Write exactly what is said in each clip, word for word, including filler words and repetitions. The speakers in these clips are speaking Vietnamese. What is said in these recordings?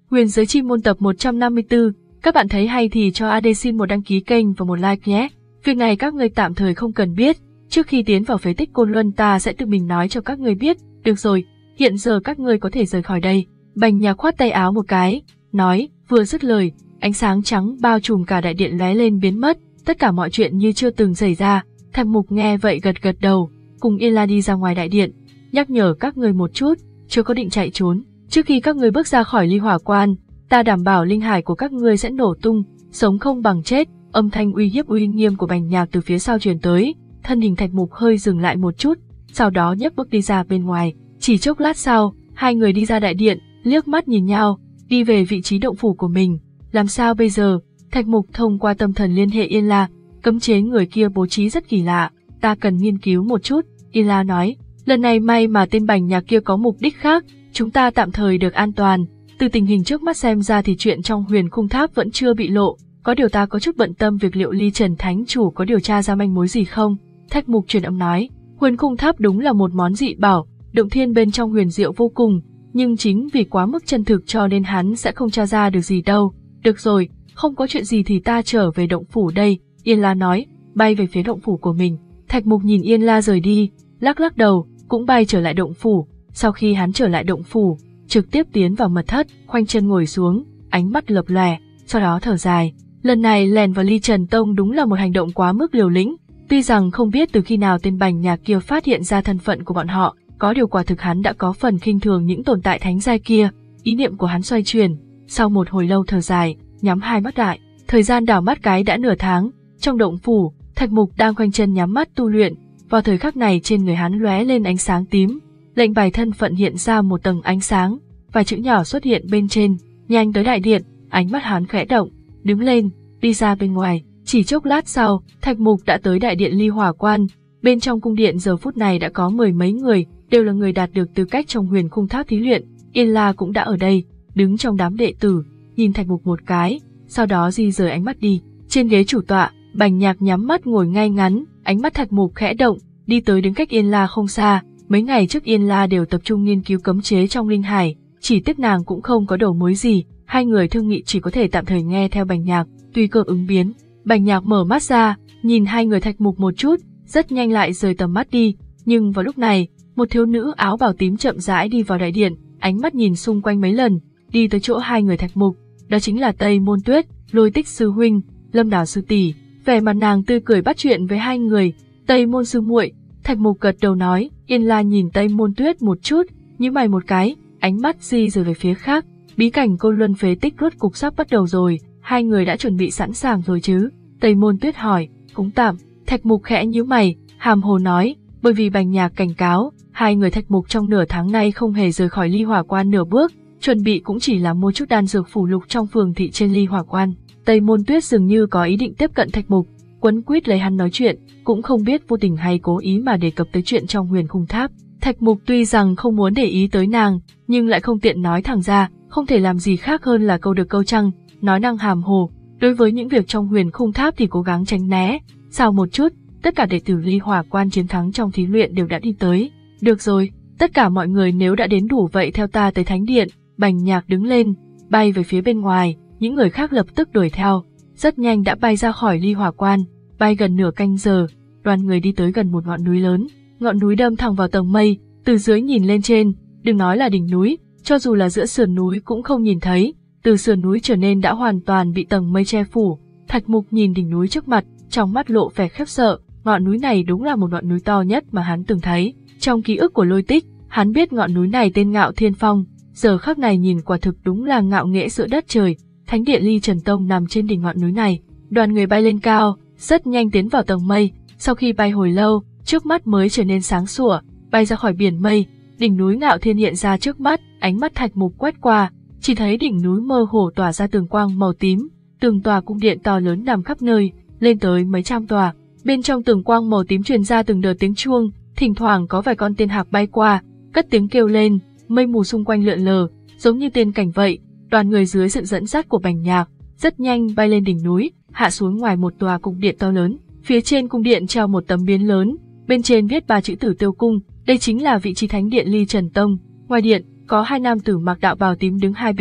Huyền Giới Chi Môn tập một trăm năm mươi tư, các bạn thấy hay thì cho a đê xin một đăng ký kênh và một like nhé. Việc này các người tạm thời không cần biết, trước khi tiến vào phế tích Côn Luân ta sẽ tự mình nói cho các người biết. Được rồi, hiện giờ các người có thể rời khỏi đây. Bành Nhạc khoát tay áo một cái, nói, vừa dứt lời, ánh sáng trắng bao trùm cả đại điện lóe lên biến mất, tất cả mọi chuyện như chưa từng xảy ra. Thạch Mục nghe vậy gật gật đầu, cùng Yên La đi ra ngoài đại điện, nhắc nhở các người một chút, chưa có định chạy trốn. Trước khi các người bước ra khỏi Ly Hỏa Quan, ta đảm bảo linh hải của các ngươi sẽ nổ tung, sống không bằng chết. Âm thanh uy hiếp uy nghiêm của Bành Nhạc từ phía sau truyền tới, thân hình Thạch Mục hơi dừng lại một chút, sau đó nhấc bước đi ra bên ngoài. Chỉ chốc lát sau, hai người đi ra đại điện, liếc mắt nhìn nhau, đi về vị trí động phủ của mình. Làm sao bây giờ? Thạch Mục thông qua tâm thần liên hệ Yên La, cấm chế người kia bố trí rất kỳ lạ, ta cần nghiên cứu một chút. Yên La nói, lần này may mà tên Bành Nhạc kia có mục đích khác, chúng ta tạm thời được an toàn. Từ tình hình trước mắt xem ra thì chuyện trong Huyền Khung Tháp vẫn chưa bị lộ, có điều ta có chút bận tâm việc liệu Ly Trần Thánh Chủ có điều tra ra manh mối gì không. Thạch Mục truyền âm nói, Huyền Khung Tháp đúng là một món dị bảo, động thiên bên trong huyền diệu vô cùng, nhưng chính vì quá mức chân thực cho nên hắn sẽ không tra ra được gì đâu. Được rồi, không có chuyện gì thì ta trở về động phủ đây, Yên La nói, bay về phía động phủ của mình. Thạch Mục nhìn Yên La rời đi, lắc lắc đầu, cũng bay trở lại động phủ. Sau khi hắn trở lại động phủ, trực tiếp tiến vào mật thất, khoanh chân ngồi xuống, ánh mắt lập lòe, sau đó thở dài. Lần này lèn vào Ly Trần Tông đúng là một hành động quá mức liều lĩnh, tuy rằng không biết từ khi nào tên Bành Nhạc kia phát hiện ra thân phận của bọn họ, có điều quả thực hắn đã có phần khinh thường những tồn tại thánh giai kia. Ý niệm của hắn xoay chuyển, sau một hồi lâu thở dài, nhắm hai mắt lại. Thời gian đảo mắt cái đã nửa tháng, trong động phủ, Thạch Mục đang khoanh chân nhắm mắt tu luyện. Vào thời khắc này trên người hắn lóe lên ánh sáng tím, lệnh bài thân phận hiện ra một tầng ánh sáng, vài chữ nhỏ xuất hiện bên trên. Nhanh tới đại điện, ánh mắt hắn khẽ động, đứng lên, đi ra bên ngoài. Chỉ chốc lát sau, Thạch Mục đã tới đại điện Ly Hỏa Quan. Bên trong cung điện giờ phút này đã có mười mấy người, đều là người đạt được tư cách trong Huyền Khung Tháp thí luyện. Yên La cũng đã ở đây, đứng trong đám đệ tử, nhìn Thạch Mục một cái, sau đó di rời ánh mắt đi. Trên ghế chủ tọa, Bành Nhạc nhắm mắt ngồi ngay ngắn, ánh mắt Thạch Mục khẽ động, đi tới đứng cách Yên La không xa. Mấy ngày trước Yên La đều tập trung nghiên cứu cấm chế trong linh hải, chỉ tiếc nàng cũng không có đầu mối gì, hai người thương nghị chỉ có thể tạm thời nghe theo Bành Nhạc, tùy cơ ứng biến. Bành Nhạc mở mắt ra, nhìn hai người Thạch Mục một chút, rất nhanh lại rời tầm mắt đi, nhưng vào lúc này, một thiếu nữ áo bào tím chậm rãi đi vào đại điện, ánh mắt nhìn xung quanh mấy lần, đi tới chỗ hai người Thạch Mục, đó chính là Tây Môn Tuyết, Lôi Tích sư huynh, Lâm Đào sư tỷ. Vẻ mặt nàng tươi cười bắt chuyện với hai người. Tây Môn sư muội. Thạch Mục gật đầu nói. Yên La nhìn Tây Môn Tuyết một chút, nhíu mày một cái, ánh mắt di rời về phía khác. Bí cảnh Côn Luân phế tích rốt cục sắp bắt đầu rồi, hai người đã chuẩn bị sẵn sàng rồi chứ? Tây Môn Tuyết hỏi. Cũng tạm. Thạch Mục khẽ nhíu mày, hàm hồ nói, bởi vì Bành Nhạc cảnh cáo, hai người Thạch Mục trong nửa tháng nay không hề rời khỏi Ly Hỏa Quan nửa bước, chuẩn bị cũng chỉ là mua chút đan dược phủ lục trong phường thị trên Ly Hỏa Quan. Tây Môn Tuyết dường như có ý định tiếp cận Thạch Mục, quấn quýt lấy hắn nói chuyện, cũng không biết vô tình hay cố ý mà đề cập tới chuyện trong Huyền Khung Tháp. Thạch Mục tuy rằng không muốn để ý tới nàng, nhưng lại không tiện nói thẳng ra, không thể làm gì khác hơn là câu được câu trăng, nói năng hàm hồ. Đối với những việc trong Huyền Khung Tháp thì cố gắng tránh né. Sau một chút, tất cả đệ tử Ly Hỏa Quan chiến thắng trong thí luyện đều đã đi tới. Được rồi, tất cả mọi người nếu đã đến đủ vậy theo ta tới Thánh Điện. Bành Nhạc đứng lên, bay về phía bên ngoài, những người khác lập tức đuổi theo. Rất nhanh đã bay ra khỏi Ly Hỏa Quan, bay gần nửa canh giờ, đoàn người đi tới gần một ngọn núi lớn. Ngọn núi đâm thẳng vào tầng mây, từ dưới nhìn lên trên, đừng nói là đỉnh núi, cho dù là giữa sườn núi cũng không nhìn thấy, từ sườn núi trở nên đã hoàn toàn bị tầng mây che phủ. Thạch Mục nhìn đỉnh núi trước mặt, trong mắt lộ vẻ khiếp sợ, ngọn núi này đúng là một ngọn núi to nhất mà hắn từng thấy. Trong ký ức của Lôi Tích, hắn biết ngọn núi này tên Ngạo Thiên Phong, giờ khắc này nhìn quả thực đúng là ngạo nghễ giữa đất trời. Thánh điện Ly Trần Tông nằm trên đỉnh ngọn núi này, đoàn người bay lên cao, rất nhanh tiến vào tầng mây, sau khi bay hồi lâu, trước mắt mới trở nên sáng sủa, bay ra khỏi biển mây, đỉnh núi Ngạo Thiên hiện ra trước mắt, ánh mắt Thạch Mục quét qua, chỉ thấy đỉnh núi mơ hồ tỏa ra tường quang màu tím, từng tòa cung điện to lớn nằm khắp nơi, lên tới mấy trăm tòa. Bên trong tường quang màu tím truyền ra từng đợt tiếng chuông, thỉnh thoảng có vài con tiên hạc bay qua, cất tiếng kêu lên, mây mù xung quanh lượn lờ, giống như tiên cảnh vậy. Đoàn người dưới sự dẫn dắt của Bành Nhạc, rất nhanh bay lên đỉnh núi, hạ xuống ngoài một tòa cung điện to lớn. Phía trên cung điện treo một tấm biên lớn, bên trên viết ba chữ Tử Tiêu Cung, đây chính là vị trí Thánh điện Ly Trần Tông. Ngoài điện, có hai nam tử mặc đạo bào tím đứng hai bên,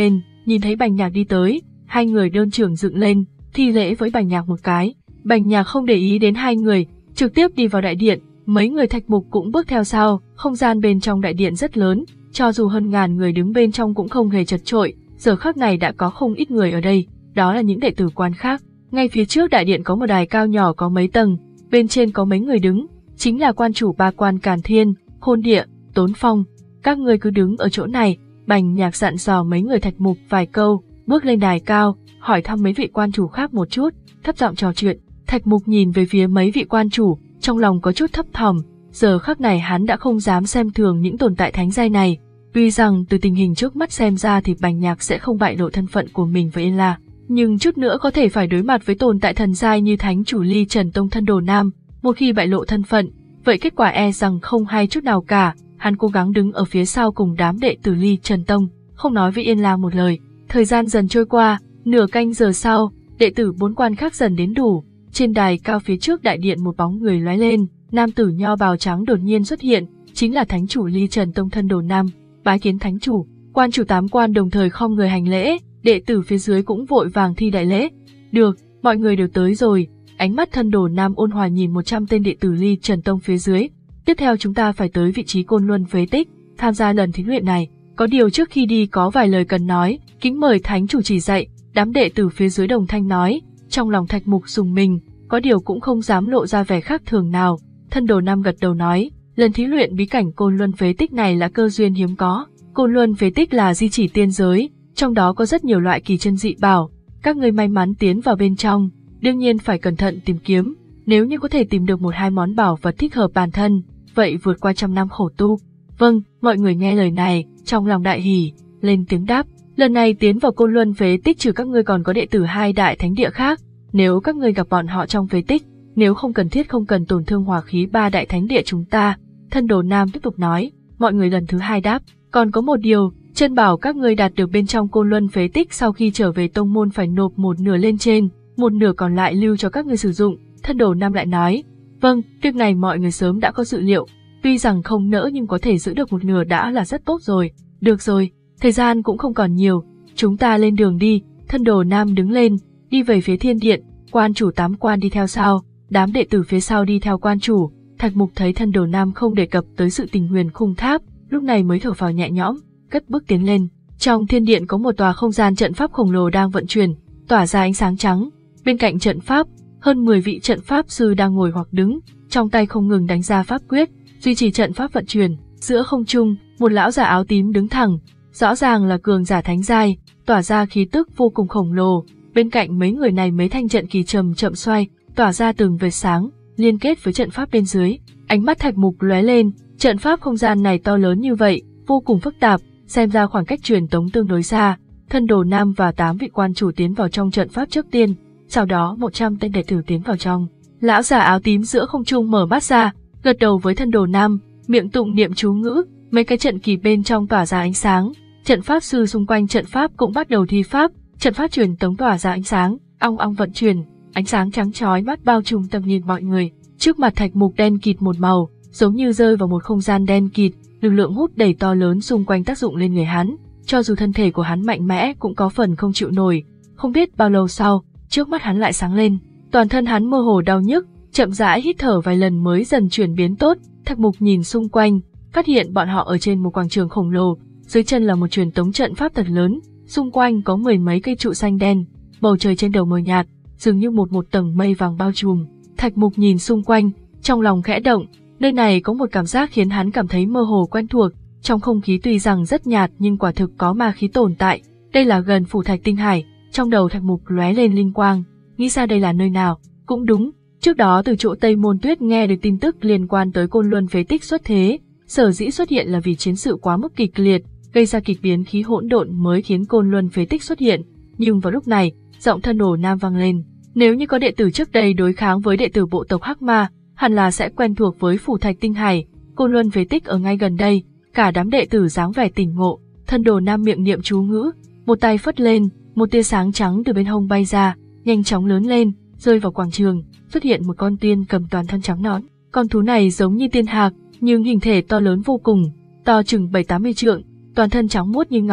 Nhìn thấy Bành Nhạc đi tới, hai người đơn trưởng dựng lên, thi lễ với Bành Nhạc một cái. Bành Nhạc không để ý đến hai người, trực tiếp đi vào đại điện, mấy người Thạch Mục cũng bước theo sau. Không gian bên trong đại điện rất lớn, cho dù hơn ngàn người đứng bên trong cũng không hề chật chội. Giờ khắc này đã có không ít người ở đây, đó là những đệ tử quan khác. Ngay phía trước đại điện có một đài cao nhỏ có mấy tầng, bên trên có mấy người đứng, chính là quan chủ ba quan Càn Thiên, Khôn Địa, Tốn Phong. Các ngươi cứ đứng ở chỗ này. Bành Nhạc dặn dò mấy người Thạch Mục vài câu, bước lên đài cao, hỏi thăm mấy vị quan chủ khác một chút, thấp giọng trò chuyện. Thạch Mục nhìn về phía mấy vị quan chủ, trong lòng có chút thấp thỏm. Giờ khắc này hắn đã không dám xem thường những tồn tại thánh giai này. Tuy rằng từ tình hình trước mắt xem ra thì Bành Nhạc sẽ không bại lộ thân phận của mình với Yên La, nhưng chút nữa có thể phải đối mặt với tồn tại thần giai như thánh chủ Ly Trần Tông Thân Đồ Nam. Một khi bại lộ thân phận, vậy kết quả e rằng không hay chút nào cả. Hắn cố gắng đứng ở phía sau cùng đám đệ tử Ly Trần Tông, không nói với Yên La một lời. Thời gian dần trôi qua, nửa canh giờ sau, đệ tử bốn quan khác dần đến đủ. Trên đài cao phía trước đại điện một bóng người lóe lên, nam tử nho bào trắng đột nhiên xuất hiện, chính là thánh chủ Ly Trần Tông Thân Đồ Nam. Bái kiến thánh chủ. Quan chủ tám quan đồng thời khom người hành lễ, đệ tử phía dưới cũng vội vàng thi đại lễ. Được, mọi người đều tới rồi. Ánh mắt Thân Đồ Nam ôn hòa nhìn một trăm tên đệ tử Ly Trần Tông phía dưới. Tiếp theo chúng ta phải tới vị trí Côn Luân phế tích, tham gia lần thí luyện này. Có điều trước khi đi có vài lời cần nói, kính mời thánh chủ chỉ dạy. Đám đệ tử phía dưới đồng thanh nói, trong lòng Thạch Mục rùng mình, có điều cũng không dám lộ ra vẻ khác thường nào. Thân Đồ Nam gật đầu nói, lần thí luyện bí cảnh Côn Luân phế tích này là cơ duyên hiếm có. Côn Luân phế tích là di chỉ tiên giới, trong đó có rất nhiều loại kỳ chân dị bảo. Các ngươi may mắn tiến vào bên trong, đương nhiên phải cẩn thận tìm kiếm. Nếu như có thể tìm được một hai món bảo vật thích hợp bản thân, vậy vượt qua trăm năm khổ tu. Vâng, mọi người nghe lời này, trong lòng đại hỉ, lên tiếng đáp. Lần này tiến vào Côn Luân phế tích trừ các ngươi còn có đệ tử hai đại thánh địa khác. Nếu các ngươi gặp bọn họ trong phế tích, nếu không cần thiết không cần tổn thương hỏa khí ba đại thánh địa chúng ta. Thân Đồ Nam tiếp tục nói, mọi người lần thứ hai đáp. Còn có một điều, chân bảo các ngươi đạt được bên trong Côn Luân phế tích sau khi trở về tông môn phải nộp một nửa lên trên, một nửa còn lại lưu cho các ngươi sử dụng. Thân Đồ Nam lại nói, vâng, việc này mọi người sớm đã có dự liệu, tuy rằng không nỡ nhưng có thể giữ được một nửa đã là rất tốt rồi. Được rồi, thời gian cũng không còn nhiều, chúng ta lên đường đi. Thân Đồ Nam đứng lên, đi về phía thiên điện, quan chủ tám quan đi theo sau, đám đệ tử phía sau đi theo quan chủ. Thạch Mục thấy Thân Đồ Nam không đề cập tới sự tình huyền khung tháp, lúc này mới thở phào nhẹ nhõm, cất bước tiến lên. Trong thiên điện có một tòa không gian trận pháp khổng lồ đang vận chuyển, tỏa ra ánh sáng trắng. Bên cạnh trận pháp, hơn mười vị trận pháp sư đang ngồi hoặc đứng, trong tay không ngừng đánh ra pháp quyết, duy trì trận pháp vận chuyển. Giữa không trung, một lão giả áo tím đứng thẳng, rõ ràng là cường giả thánh giai, tỏa ra khí tức vô cùng khổng lồ. Bên cạnh mấy người này mấy thanh trận kỳ chậm chậm xoay, tỏa ra từng vệt sáng, liên kết với trận pháp bên dưới. Ánh mắt Thạch Mục lóe lên, trận pháp không gian này to lớn như vậy, vô cùng phức tạp, xem ra khoảng cách truyền tống tương đối xa. Thân Đồ Nam và tám vị quan chủ tiến vào trong trận pháp trước tiên, sau đó một trăm tên đệ tử tiến vào trong. Lão giả áo tím giữa không trung mở mắt ra, gật đầu với Thân Đồ Nam, miệng tụng niệm chú ngữ, mấy cái trận kỳ bên trong tỏa ra ánh sáng. Trận pháp sư xung quanh trận pháp cũng bắt đầu thi pháp, trận pháp truyền tống tỏa ra ánh sáng, ong ong vận chuyển, ánh sáng trắng chói mắt bao trùm tầm nhìn mọi người. Trước mặt Thạch Mục đen kịt một màu, giống như rơi vào một không gian đen kịt, lực lượng hút đầy to lớn xung quanh tác dụng lên người hắn, cho dù thân thể của hắn mạnh mẽ cũng có phần không chịu nổi. Không biết bao lâu sau, trước mắt hắn lại sáng lên, toàn thân hắn mơ hồ đau nhức, chậm rãi hít thở vài lần mới dần chuyển biến tốt. Thạch Mục nhìn xung quanh, phát hiện bọn họ ở trên một quảng trường khổng lồ, dưới chân là một truyền tống trận pháp thật lớn, xung quanh có mười mấy cây trụ xanh đen, bầu trời trên đầu mờ nhạt, dường như một một tầng mây vàng bao trùm. Thạch Mục nhìn xung quanh, trong lòng khẽ động, nơi này có một cảm giác khiến hắn cảm thấy mơ hồ quen thuộc, trong không khí tuy rằng rất nhạt nhưng quả thực có ma khí tồn tại. Đây là gần phủ Thạch Tinh Hải. Trong đầu Thạch Mục lóe lên linh quang, nghĩ ra đây là nơi nào. Cũng đúng, trước đó từ chỗ Tây Môn Tuyết nghe được tin tức liên quan tới Côn Luân phế tích xuất thế, sở dĩ xuất hiện là vì chiến sự quá mức kịch liệt, gây ra kịch biến khí hỗn độn mới khiến Côn Luân phế tích xuất hiện. Nhưng vào lúc này, giọng Thân Đồ Nam vang lên, nếu như có đệ tử trước đây đối kháng với đệ tử bộ tộc Hắc Ma, hẳn là sẽ quen thuộc với phủ Thạch Tinh Hải. Côn Luân phế tích ở ngay gần đây. Cả đám đệ tử dáng vẻ tỉnh ngộ. Thân Đồ Nam miệng niệm chú ngữ, một tay phất lên, một tia sáng trắng từ bên hông bay ra, nhanh chóng lớn lên, rơi vào quảng trường. Xuất hiện một con tiên cầm toàn thân trắng nõn. Con thú này giống như tiên hạc, nhưng hình thể to lớn vô cùng, to chừng bảy tám mươi trượng, toàn thân trắng muốt như ngọc,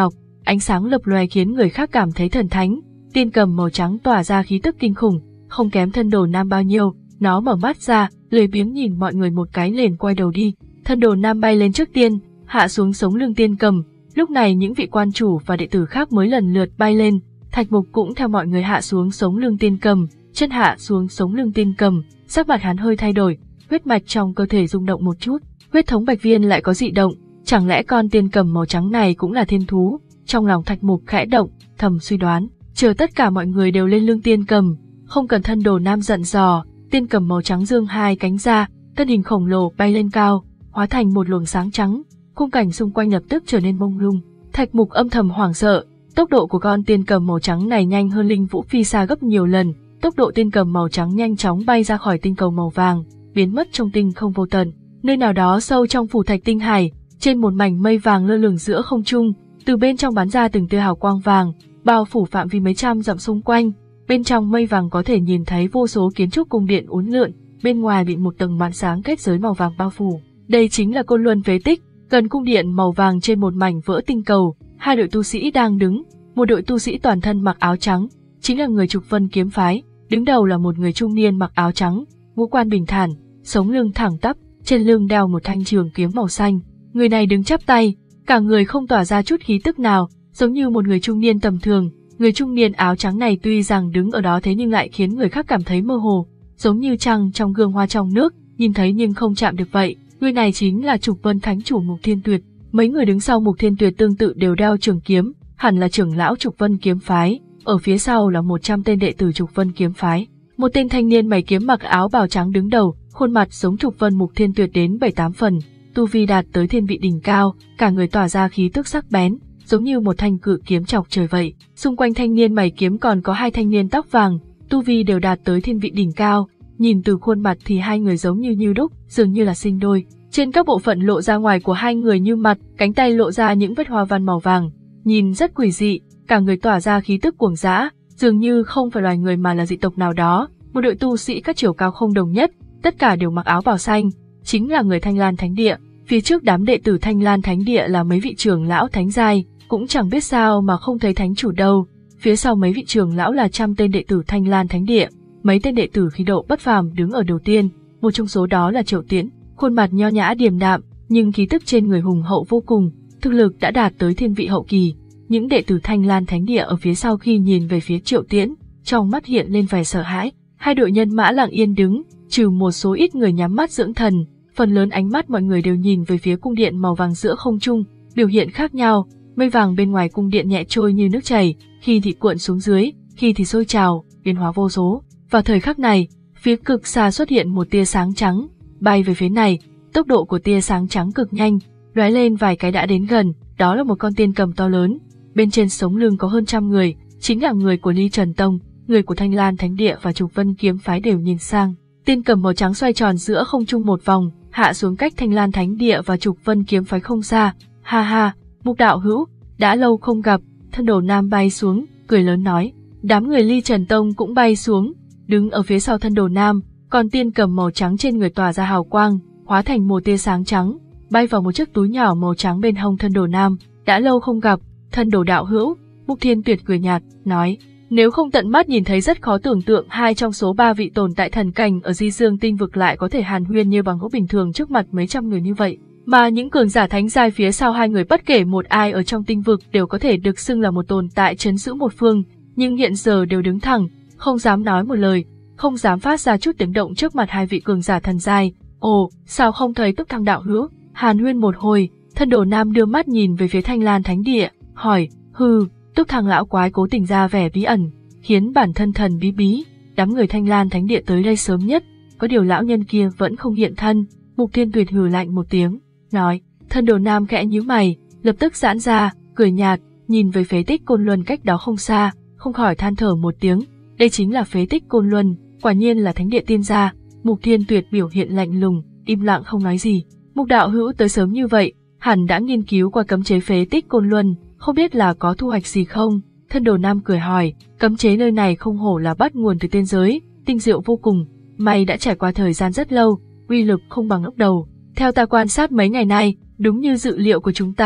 ánh sáng lập lòe khiến người khác cảm thấy thần thánh. Tiên cầm màu trắng tỏa ra khí tức kinh khủng, không kém thân đồ nam bao nhiêu. Nó mở mắt ra, lười biếng nhìn mọi người một cái liền quay đầu đi. Thân đồ nam bay lên trước tiên, hạ xuống sống lưng tiên cầm. Lúc này những vị quan chủ và đệ tử khác mới lần lượt bay lên. Thạch Mục cũng theo mọi người hạ xuống sống lưng tiên cầm, chân hạ xuống sống lưng tiên cầm, sắc mặt hắn hơi thay đổi, huyết mạch trong cơ thể rung động một chút. Huyết thống bạch viên lại có dị động, chẳng lẽ con tiên cầm màu trắng này cũng là thiên thú? Trong lòng Thạch Mục khẽ động, thầm suy đoán. Chờ tất cả mọi người đều lên lưng tiên cầm, không cần thân đồ nam giận dò, tiên cầm màu trắng dương hai cánh ra, thân hình khổng lồ bay lên cao, hóa thành một luồng sáng trắng. Khung cảnh xung quanh lập tức trở nên mông lung. Thạch Mục âm thầm hoảng sợ, tốc độ của con tiên cầm màu trắng này nhanh hơn linh vũ phi xa gấp nhiều lần. Tốc độ tiên cầm màu trắng nhanh chóng bay ra khỏi tinh cầu màu vàng, biến mất trong tinh không vô tận. Nơi nào đó sâu trong phủ thạch tinh hải, trên một mảnh mây vàng lơ lửng giữa không trung, từ bên trong bắn ra từng tia hào quang vàng, bao phủ phạm vi mấy trăm dặm xung quanh. Bên trong mây vàng có thể nhìn thấy vô số kiến trúc cung điện uốn lượn, bên ngoài bị một tầng màn sáng kết giới màu vàng bao phủ. Đây chính là Côn Luân phế tích. Gần cung điện màu vàng trên một mảnh vỡ tinh cầu, hai đội tu sĩ đang đứng. Một đội tu sĩ toàn thân mặc áo trắng, chính là người Trục Vân kiếm phái. Đứng đầu là một người trung niên mặc áo trắng, ngũ quan bình thản, sống lưng thẳng tắp, trên lưng đeo một thanh trường kiếm màu xanh. Người này đứng chắp tay, cả người không tỏa ra chút khí tức nào, giống như một người trung niên tầm thường. Người trung niên áo trắng này tuy rằng đứng ở đó thế nhưng lại khiến người khác cảm thấy mơ hồ, giống như trăng trong gương hoa trong nước, nhìn thấy nhưng không chạm được vậy. Người này chính là Trục Vân Thánh chủ Mục Thiên Tuyệt. Mấy người đứng sau Mục Thiên Tuyệt tương tự đều đeo trường kiếm, hẳn là trưởng lão Trục Vân kiếm phái. Ở phía sau là một trăm tên đệ tử Trục Vân kiếm phái. Một tên thanh niên mày kiếm mặc áo bào trắng đứng đầu, khuôn mặt giống Trục Vân Mục Thiên Tuyệt đến bảy tám phần, tu vi đạt tới thiên vị đỉnh cao, cả người tỏa ra khí tức sắc bén, giống như một thanh cự kiếm chọc trời vậy. Xung quanh thanh niên mày kiếm còn có hai thanh niên tóc vàng, tu vi đều đạt tới thiên vị đỉnh cao. Nhìn từ khuôn mặt thì hai người giống như như đúc, dường như là sinh đôi. Trên các bộ phận lộ ra ngoài của hai người như mặt, cánh tay lộ ra những vết hoa văn màu vàng, nhìn rất quỷ dị, cả người tỏa ra khí tức cuồng dã, dường như không phải loài người mà là dị tộc nào đó. Một đội tu sĩ các chiều cao không đồng nhất, tất cả đều mặc áo bào xanh, chính là người Thanh Lan Thánh Địa. Phía trước đám đệ tử Thanh Lan Thánh Địa là mấy vị trưởng lão thánh giai, cũng chẳng biết sao mà không thấy thánh chủ đâu. Phía sau mấy vị trưởng lão là trăm tên đệ tử Thanh Lan Thánh Địa, mấy tên đệ tử khí độ bất phàm đứng ở đầu tiên, một trong số đó là Triệu Tiễn, khuôn mặt nho nhã điềm đạm, nhưng khí tức trên người hùng hậu vô cùng, thực lực đã đạt tới thiên vị hậu kỳ. Những đệ tử Thanh Lan Thánh Địa ở phía sau khi nhìn về phía Triệu Tiễn, trong mắt hiện lên vẻ sợ hãi. Hai đội nhân mã lặng yên đứng, trừ một số ít người nhắm mắt dưỡng thần, phần lớn ánh mắt mọi người đều nhìn về phía cung điện màu vàng giữa không trung, biểu hiện khác nhau. Mây vàng bên ngoài cung điện nhẹ trôi như nước chảy, khi thì cuộn xuống dưới, khi thì sôi trào, biến hóa vô số. Vào thời khắc này, phía cực xa xuất hiện một tia sáng trắng, bay về phía này, tốc độ của tia sáng trắng cực nhanh, lóe lên vài cái đã đến gần, đó là một con tiên cầm to lớn, bên trên sống lưng có hơn trăm người, chính là người của Ly Trần Tông, người của Thanh Lan Thánh Địa và Trục Vân kiếm phái đều nhìn sang. Tiên cầm màu trắng xoay tròn giữa không trung một vòng, hạ xuống cách Thanh Lan Thánh Địa và Trục Vân kiếm phái không xa. Ha ha, Mục đạo hữu, đã lâu không gặp. Thân đồ nam bay xuống, cười lớn nói. Đám người Ly Trần Tông cũng bay xuống, đứng ở phía sau thân đồ nam, còn tiên cầm màu trắng trên người tỏa ra hào quang, hóa thành một tia sáng trắng, bay vào một chiếc túi nhỏ màu trắng bên hông thân đồ nam. Đã lâu không gặp, thân đồ đạo hữu. Mục Thiên Tuyệt cười nhạt, nói. Nếu không tận mắt nhìn thấy rất khó tưởng tượng hai trong số ba vị tồn tại thần cảnh ở Di Dương tinh vực lại có thể hàn huyên như bằng hữu bình thường trước mặt mấy trăm người như vậy. Mà những cường giả thánh giai phía sau hai người bất kể một ai ở trong tinh vực đều có thể được xưng là một tồn tại trấn giữ một phương, nhưng hiện giờ đều đứng thẳng, không dám nói một lời, không dám phát ra chút tiếng động trước mặt hai vị cường giả thần giai. Ồ, sao không thấy Túc Thăng đạo hữu? Hàn huyên một hồi, thân đồ nam đưa mắt nhìn về phía Thanh Lan Thánh Địa, hỏi, hừ. Túc Thăng lão quái cố tình ra vẻ bí ẩn, khiến bản thân thần bí bí. Đám người Thanh Lan Thánh Địa tới đây sớm nhất, có điều lão nhân kia vẫn không hiện thân. Mục Thiên Tuyệt hừ lạnh một tiếng, nói. Thân đồ nam khẽ nhíu mày, lập tức giãn ra, cười nhạt, nhìn về phế tích Côn Luân cách đó không xa, không khỏi than thở một tiếng. Đây chính là phế tích Côn Luân, quả nhiên là thánh địa tiên gia. Mục Thiên Tuyệt biểu hiện lạnh lùng, im lặng không nói gì. Mục đạo hữu tới sớm như vậy, hẳn đã nghiên cứu qua cấm chế phế tích Côn Luân, không biết là có thu hoạch gì không? Thân đồ nam cười hỏi, cấm chế nơi này không hổ là bắt nguồn từ tiên giới, tinh diệu vô cùng, mày đã trải qua thời gian rất lâu, uy lực không bằng lúc đầu. Theo ta quan sát mấy ngày nay, đúng như dự liệu của chúng ta,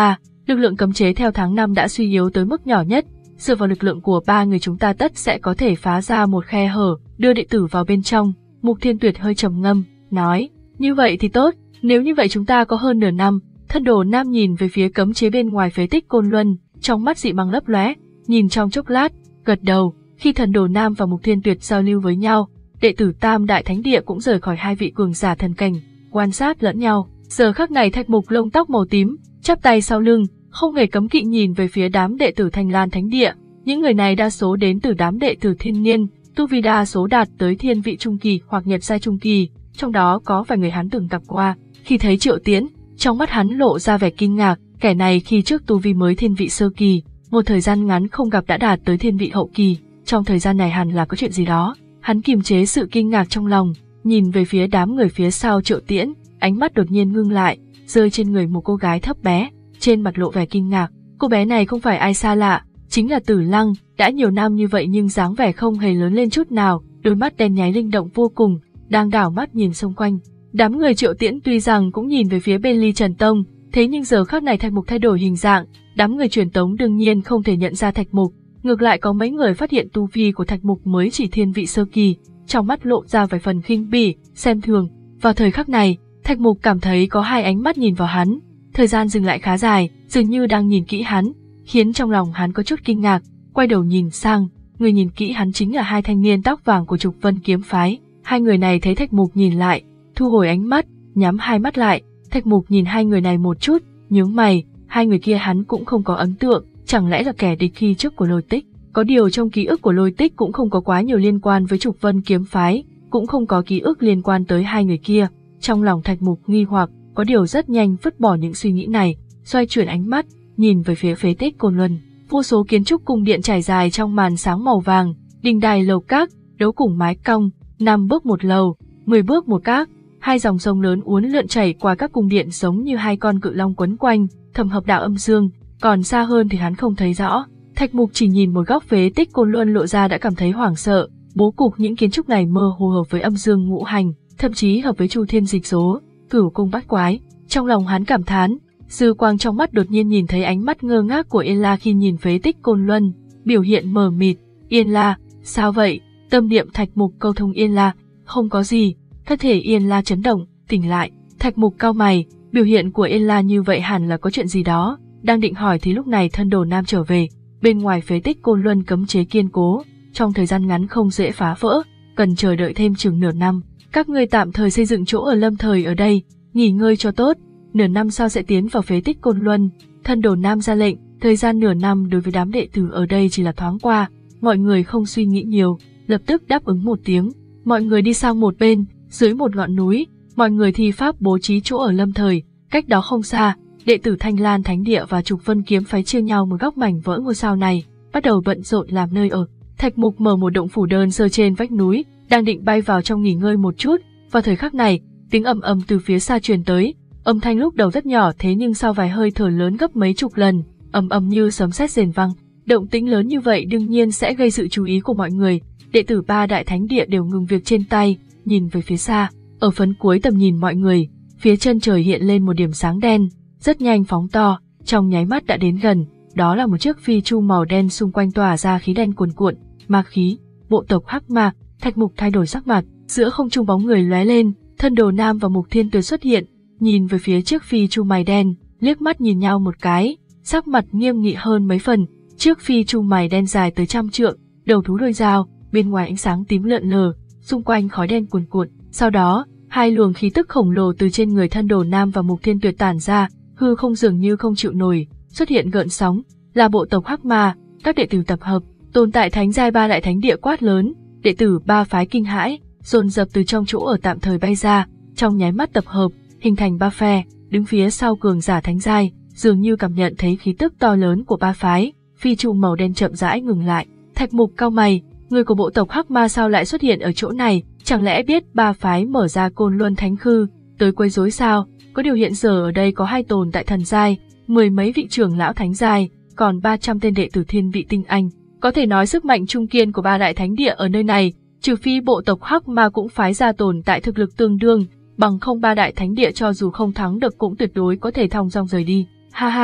Lực lượng cấm chế theo tháng năm đã suy yếu tới mức nhỏ nhất, dựa vào lực lượng của ba người chúng ta tất sẽ có thể phá ra một khe hở, đưa đệ tử vào bên trong. Mục Thiên Tuyệt hơi trầm ngâm, nói, như vậy thì tốt, nếu như vậy chúng ta có hơn nửa năm. Thân đồ nam nhìn về phía cấm chế bên ngoài phế tích Côn Luân, trong mắt dị mang lấp lóe, nhìn trong chốc lát, gật đầu. Khi thần đồ nam và Mục Thiên Tuyệt giao lưu với nhau, đệ tử Tam Đại Thánh Địa cũng rời khỏi hai vị cường giả thần cảnh, quan sát lẫn nhau. Giờ khắc này Thạch Mục lông tóc màu tím, chắp tay sau lưng, không hề cấm kỵ nhìn về phía đám đệ tử Thanh Lan Thánh Địa. Những người này đa số đến từ đám đệ tử thiên niên, tu vi đa số đạt tới thiên vị trung kỳ hoặc nhật giai trung kỳ, trong đó có vài người hắn từng gặp qua. Khi thấy Triệu Tiễn, trong mắt hắn lộ ra vẻ kinh ngạc, kẻ này khi trước tu vi mới thiên vị sơ kỳ, một thời gian ngắn không gặp đã đạt tới thiên vị hậu kỳ, trong thời gian này hẳn là có chuyện gì đó. Hắn kiềm chế sự kinh ngạc trong lòng, nhìn về phía đám người phía sau Triệu Tiễn, ánh mắt đột nhiên ngưng lại, rơi trên người một cô gái thấp bé, trên mặt lộ vẻ kinh ngạc. Cô bé này không phải ai xa lạ, chính là Tử Lăng, đã nhiều năm như vậy nhưng dáng vẻ không hề lớn lên chút nào, đôi mắt đen nháy linh động vô cùng, đang đảo mắt nhìn xung quanh. Đám người Triệu Tiễn tuy rằng cũng nhìn về phía bên Ly Trần Tông, thế nhưng giờ khắc này Thạch Mục thay đổi hình dạng, đám người truyền tống đương nhiên không thể nhận ra Thạch Mục, ngược lại có mấy người phát hiện tu vi của Thạch Mục mới chỉ thiên vị sơ kỳ, trong mắt lộ ra vài phần khinh bỉ, xem thường. Vào thời khắc này, Thạch Mục cảm thấy có hai ánh mắt nhìn vào hắn, thời gian dừng lại khá dài, dường như đang nhìn kỹ hắn, khiến trong lòng hắn có chút kinh ngạc, quay đầu nhìn sang, người nhìn kỹ hắn chính là hai thanh niên tóc vàng của Trục Vân kiếm phái. Hai người này thấy Thạch Mục nhìn lại, thu hồi ánh mắt, nhắm hai mắt lại. Thạch Mục nhìn hai người này một chút, nhướng mày, hai người kia hắn cũng không có ấn tượng, chẳng lẽ là kẻ địch khi trước của Lôi Tích. Có điều trong ký ức của Lôi Tích cũng không có quá nhiều liên quan với Trục Vân kiếm phái, cũng không có ký ức liên quan tới hai người kia. Trong lòng Thạch Mục nghi hoặc, có điều rất nhanh vứt bỏ những suy nghĩ này, xoay chuyển ánh mắt, nhìn về phía phế tích Côn Luân. Vô số kiến trúc cung điện trải dài trong màn sáng màu vàng, đình đài lầu các, đấu cùng mái cong, năm bước một lầu, mười bước một các, hai dòng sông lớn uốn lượn chảy qua các cung điện giống như hai con cự long quấn quanh, thầm hợp đạo âm dương, còn xa hơn thì hắn không thấy rõ. Thạch Mục chỉ nhìn một góc phế tích Côn Luân lộ ra đã cảm thấy hoảng sợ, bố cục những kiến trúc này mơ hồ hợp với âm dương ngũ hành, thậm chí hợp với Chu Thiên dịch số, Cửu cung bát quái. Trong lòng hắn cảm thán, dư quang trong mắt đột nhiên nhìn thấy ánh mắt ngơ ngác của Yên La khi nhìn phế tích Côn Luân, biểu hiện mờ mịt. Yên La, sao vậy? Tâm niệm Thạch Mục câu thông Yên La, không có gì. Thân thể Yên La chấn động, tỉnh lại. Thạch Mục cau mày, biểu hiện của Yên La như vậy hẳn là có chuyện gì đó. Đang định hỏi thì lúc này thân đồ nam trở về. Bên ngoài phế tích Côn Luân cấm chế kiên cố, trong thời gian ngắn không dễ phá vỡ, cần chờ đợi thêm chừng nửa năm. Các ngươi tạm thời xây dựng chỗ ở lâm thời ở đây, nghỉ ngơi cho tốt. Nửa năm sau sẽ tiến vào phế tích Côn Luân. Thân đồ nam ra lệnh, thời gian nửa năm đối với đám đệ tử ở đây chỉ là thoáng qua. Mọi người không suy nghĩ nhiều, lập tức đáp ứng một tiếng. Mọi người đi sang một bên, dưới một ngọn núi, mọi người thi pháp bố trí chỗ ở lâm thời. Cách đó không xa, đệ tử Thanh Lan Thánh Địa và Trục Vân kiếm phái chia nhau một góc mảnh vỡ ngôi sao này, bắt đầu bận rộn làm nơi ở. Thạch Mục mở một động phủ đơn sơ trên vách núi, đang định bay vào trong nghỉ ngơi một chút. Vào thời khắc này, tiếng ầm ầm từ phía xa truyền tới. Âm thanh lúc đầu rất nhỏ thế nhưng sau vài hơi thở lớn gấp mấy chục lần, ầm ầm như sấm sét rền vang. Động tĩnh lớn như vậy đương nhiên sẽ gây sự chú ý của mọi người. Đệ tử ba đại thánh địa đều ngừng việc trên tay, nhìn về phía xa. Ở phấn cuối tầm nhìn mọi người, phía chân trời hiện lên một điểm sáng đen, rất nhanh phóng to, trong nháy mắt đã đến gần. Đó là một chiếc phi chu màu đen, xung quanh tỏa ra khí đen cuồn cuộn, ma khí, bộ tộc Hắc Ma. Thạch Mục thay đổi sắc mặt, giữa không trung bóng người lóe lên, thân đồ nam và Mục Thiên Tuyệt xuất hiện, nhìn về phía chiếc phi chu mày đen, liếc mắt nhìn nhau một cái, sắc mặt nghiêm nghị hơn mấy phần. Chiếc phi chu mày đen dài tới trăm trượng, đầu thú đôi dao, bên ngoài ánh sáng tím lượn lờ, xung quanh khói đen cuồn cuộn. Sau đó, hai luồng khí tức khổng lồ từ trên người thân đồ nam và Mục Thiên Tuyệt tản ra, hư không dường như không chịu nổi, xuất hiện gợn sóng, là bộ tộc Hắc Ma. Các đệ tử tập hợp, tồn tại thánh giai ba đại thánh địa quát lớn, đệ tử ba phái kinh hãi, dồn dập từ trong chỗ ở tạm thời bay ra, trong nháy mắt tập hợp, hình thành ba phe, đứng phía sau cường giả thánh giai, dường như cảm nhận thấy khí tức to lớn của ba phái. Phi chu màu đen chậm rãi ngừng lại. Thạch Mục cau mày, người của bộ tộc Hắc Ma sao lại xuất hiện ở chỗ này? Chẳng lẽ biết ba phái mở ra Côn Luân Thánh Khư tới quấy rối sao? Có điều hiện giờ ở đây có hai tồn tại thần giai, mười mấy vị trưởng lão thánh giai, còn ba trăm tên đệ tử thiên vị tinh anh. Có thể nói sức mạnh trung kiên của ba đại thánh địa ở nơi này, trừ phi bộ tộc Hắc Ma cũng phái ra tồn tại thực lực tương đương, bằng không ba đại thánh địa cho dù không thắng được cũng tuyệt đối có thể thong dong rời đi. Ha ha,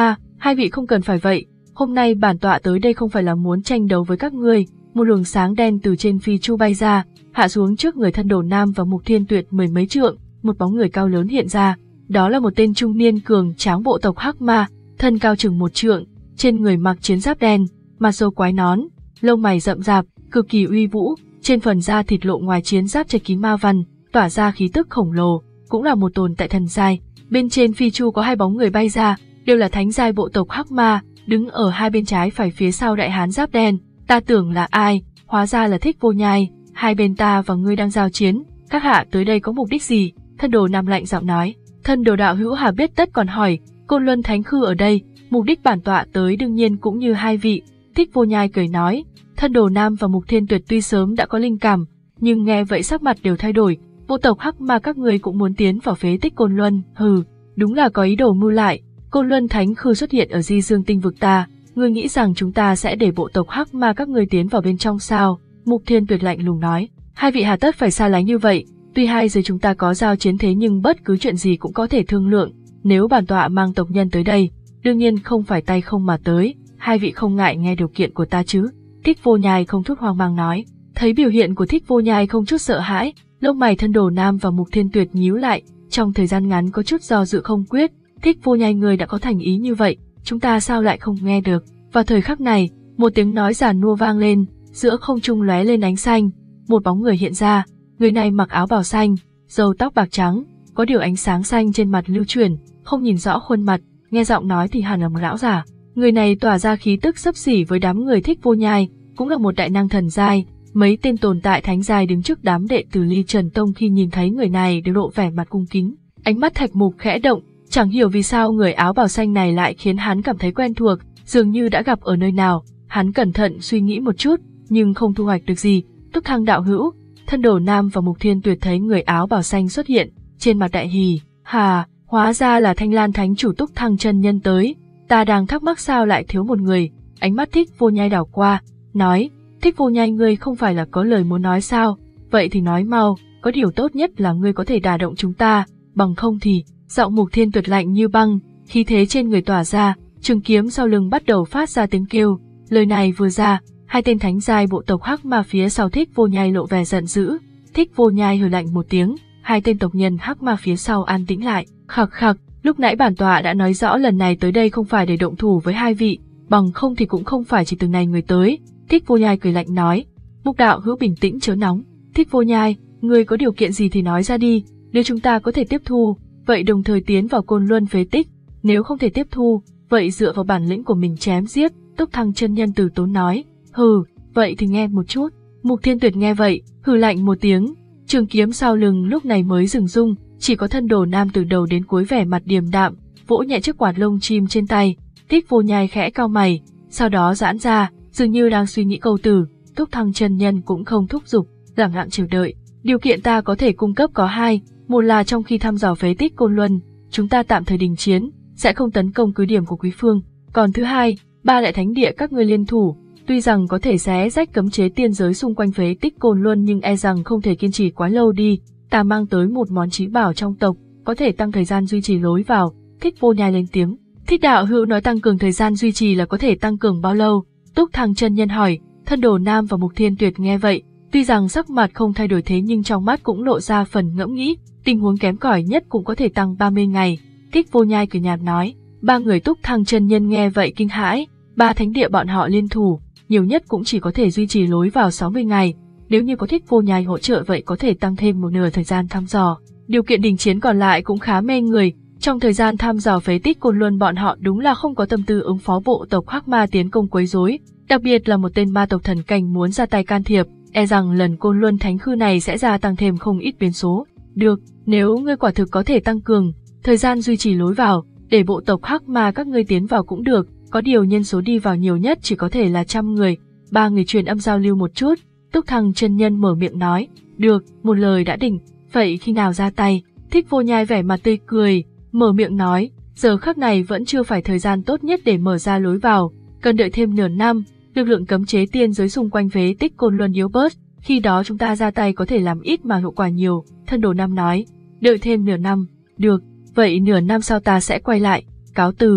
hai vị không cần phải vậy, hôm nay bản tọa tới đây không phải là muốn tranh đấu với các ngươi. Một luồng sáng đen từ trên phi chu bay ra, hạ xuống trước người Thân Đồ Nam và Mục Thiên Tuyệt mười mấy trượng, một bóng người cao lớn hiện ra. Đó là một tên trung niên cường tráng bộ tộc Hắc Ma, thân cao chừng một trượng, trên người mặc chiến giáp đen, mặt râu quái nón, lông mày rậm rạp, cực kỳ uy vũ, trên phần da thịt lộ ngoài chiến giáp che kín ma văn, tỏa ra khí tức khổng lồ, cũng là một tồn tại thần giai. Bên trên phi chu có hai bóng người bay ra, đều là thánh giai bộ tộc Hắc Ma, đứng ở hai bên trái phải phía sau đại hán giáp đen. Ta tưởng là ai, hóa ra là Thích Vô Nhai, hai bên ta và ngươi đang giao chiến, các hạ tới đây có mục đích gì? Thân Đồ Nam lạnh giọng nói. Thân Đồ đạo hữu hà biết tất còn hỏi, Côn Luân Thánh Khư ở đây, mục đích bản tọa tới đương nhiên cũng như hai vị. Thích Vô Nhai cười nói. Thân Đồ Nam và Mục Thiên Tuyệt tuy sớm đã có linh cảm, nhưng nghe vậy sắc mặt đều thay đổi. Bộ tộc Hắc Ma các ngươi cũng muốn tiến vào phế tích Côn Luân? Hừ, đúng là có ý đồ mưu lại. Côn Luân Thánh Khư xuất hiện ở Di Dương Tinh vực ta, ngươi nghĩ rằng chúng ta sẽ để bộ tộc Hắc Ma các ngươi tiến vào bên trong sao? Mục Thiên Tuyệt lạnh lùng nói. Hai vị hà tất phải xa lánh như vậy, tuy hai giới chúng ta có giao chiến thế nhưng bất cứ chuyện gì cũng có thể thương lượng. Nếu bản tọa mang tộc nhân tới đây, đương nhiên không phải tay không mà tới, hai vị không ngại nghe điều kiện của ta chứ? Thích Vô Nhai không chút hoang mang nói. Thấy biểu hiện của Thích Vô Nhai không chút sợ hãi, lông mày Thân Đồ Nam và Mục Thiên Tuyệt nhíu lại, trong thời gian ngắn có chút do dự không quyết. Thích Vô Nhai người đã có thành ý như vậy, chúng ta sao lại không nghe được? Vào thời khắc này, một tiếng nói giản nua vang lên, giữa không trung lóe lên ánh xanh, một bóng người hiện ra, người này mặc áo bào xanh, râu tóc bạc trắng, có điều ánh sáng xanh trên mặt lưu chuyển, không nhìn rõ khuôn mặt, nghe giọng nói thì hẳn là một lão giả. Người này tỏa ra khí tức xấp xỉ với đám người Thích Vô Nhai, cũng là một đại năng thần giai. Mấy tên tồn tại thánh giai đứng trước đám đệ tử Ly Trần Tông khi nhìn thấy người này đều lộ vẻ mặt cung kính. Ánh mắt Thạch Mục khẽ động, chẳng hiểu vì sao người áo bào xanh này lại khiến hắn cảm thấy quen thuộc, dường như đã gặp ở nơi nào. Hắn cẩn thận suy nghĩ một chút, nhưng không thu hoạch được gì. Túc Thăng đạo hữu, Thân Đồ Nam và Mục Thiên Tuyệt thấy người áo bào xanh xuất hiện, trên mặt đại hỉ. Hà, hóa ra là Thanh Lan Thánh chủ Túc Thăng chân nhân tới. Ta đang thắc mắc sao lại thiếu một người. Ánh mắt Thích Vô Nhai đảo qua, nói. Thích Vô Nhai ngươi không phải là có lời muốn nói sao? Vậy thì nói mau, có điều tốt nhất là ngươi có thể đả động chúng ta, bằng không thì. Giọng Mục Thiên Tuyệt lạnh như băng, khí thế trên người tỏa ra, trường kiếm sau lưng bắt đầu phát ra tiếng kêu. Lời này vừa ra, hai tên thánh giai bộ tộc Hắc Ma phía sau Thích Vô Nhai lộ vẻ giận dữ. Thích Vô Nhai hừ lạnh một tiếng, hai tên tộc nhân Hắc Ma phía sau an tĩnh lại. Khặc khặc, lúc nãy bản tọa đã nói rõ lần này tới đây không phải để động thủ với hai vị, bằng không thì cũng không phải chỉ từng này người tới. Thích Vô Nhai cười lạnh nói. Mục đạo hữu bình tĩnh chớ nóng. Thích Vô Nhai, ngươi có điều kiện gì thì nói ra đi, nếu chúng ta có thể tiếp thu, vậy đồng thời tiến vào Côn Luân phế tích, nếu không thể tiếp thu, vậy dựa vào bản lĩnh của mình chém giết. Túc Thăng chân nhân từ tốn nói. Hừ, vậy thì nghe một chút. Mục Thiên Tuyệt nghe vậy, hừ lạnh một tiếng, trường kiếm sau lưng lúc này mới dừng rung, chỉ có Thân Đồ Nam từ đầu đến cuối vẻ mặt điềm đạm, vỗ nhẹ chiếc quạt lông chim trên tay. Thích Vô Nhai khẽ cau mày, sau đó giãn ra, dường như đang suy nghĩ câu từ. Túc Thăng chân nhân cũng không thúc giục, lặng lặng chờ đợi. Điều kiện ta có thể cung cấp có hai, một là trong khi thăm dò phế tích Côn Luân, chúng ta tạm thời đình chiến, sẽ không tấn công cứ điểm của Quý Phương. Còn thứ hai, ba đại thánh địa các ngươi liên thủ, tuy rằng có thể xé rách cấm chế tiên giới xung quanh phế tích Côn Luân nhưng e rằng không thể kiên trì quá lâu đi. Ta mang tới một món chí bảo trong tộc, có thể tăng thời gian duy trì lối vào. Thích Vô Nhai lên tiếng. Thích đạo hữu nói tăng cường thời gian duy trì là có thể tăng cường bao lâu? Túc Thăng chân nhân hỏi. Thân Đồ Nam và Mục Thiên Tuyệt nghe vậy, tuy rằng sắc mặt không thay đổi thế nhưng trong mắt cũng lộ ra phần ngẫm nghĩ, tình huống kém cỏi nhất cũng có thể tăng ba mươi ngày. Thích Vô Nhai cười nhạt nói. Ba người Túc Thăng chân nhân nghe vậy kinh hãi, ba thánh địa bọn họ liên thủ, nhiều nhất cũng chỉ có thể duy trì lối vào sáu mươi ngày, nếu như có Thích Vô Nhai hỗ trợ vậy có thể tăng thêm một nửa thời gian thăm dò. Điều kiện đình chiến còn lại cũng khá mê người, trong thời gian thăm dò phế tích Côn Luân bọn họ đúng là không có tâm tư ứng phó bộ tộc Hắc Ma tiến công quấy rối, đặc biệt là một tên ma tộc thần cảnh muốn ra tay can thiệp, e rằng lần Côn Luân Thánh Khư này sẽ gia tăng thêm không ít biến số. Được, nếu ngươi quả thực có thể tăng cường thời gian duy trì lối vào, để bộ tộc Hắc Ma các ngươi tiến vào cũng được, có điều nhân số đi vào nhiều nhất chỉ có thể là trăm người. Ba người truyền âm giao lưu một chút, Túc Thăng chân nhân mở miệng nói. Được, một lời đã định, vậy khi nào ra tay? Thích Vô Nhai vẻ mặt tươi cười, mở miệng nói. Giờ khắc này vẫn chưa phải thời gian tốt nhất để mở ra lối vào, cần đợi thêm nửa năm, lực lượng cấm chế tiên giới xung quanh phế tích Côn Luân yếu bớt, khi đó chúng ta ra tay có thể làm ít mà hiệu quả nhiều. Thân Đồ Nam nói. Đợi thêm nửa năm, được, vậy nửa năm sau ta sẽ quay lại, cáo từ.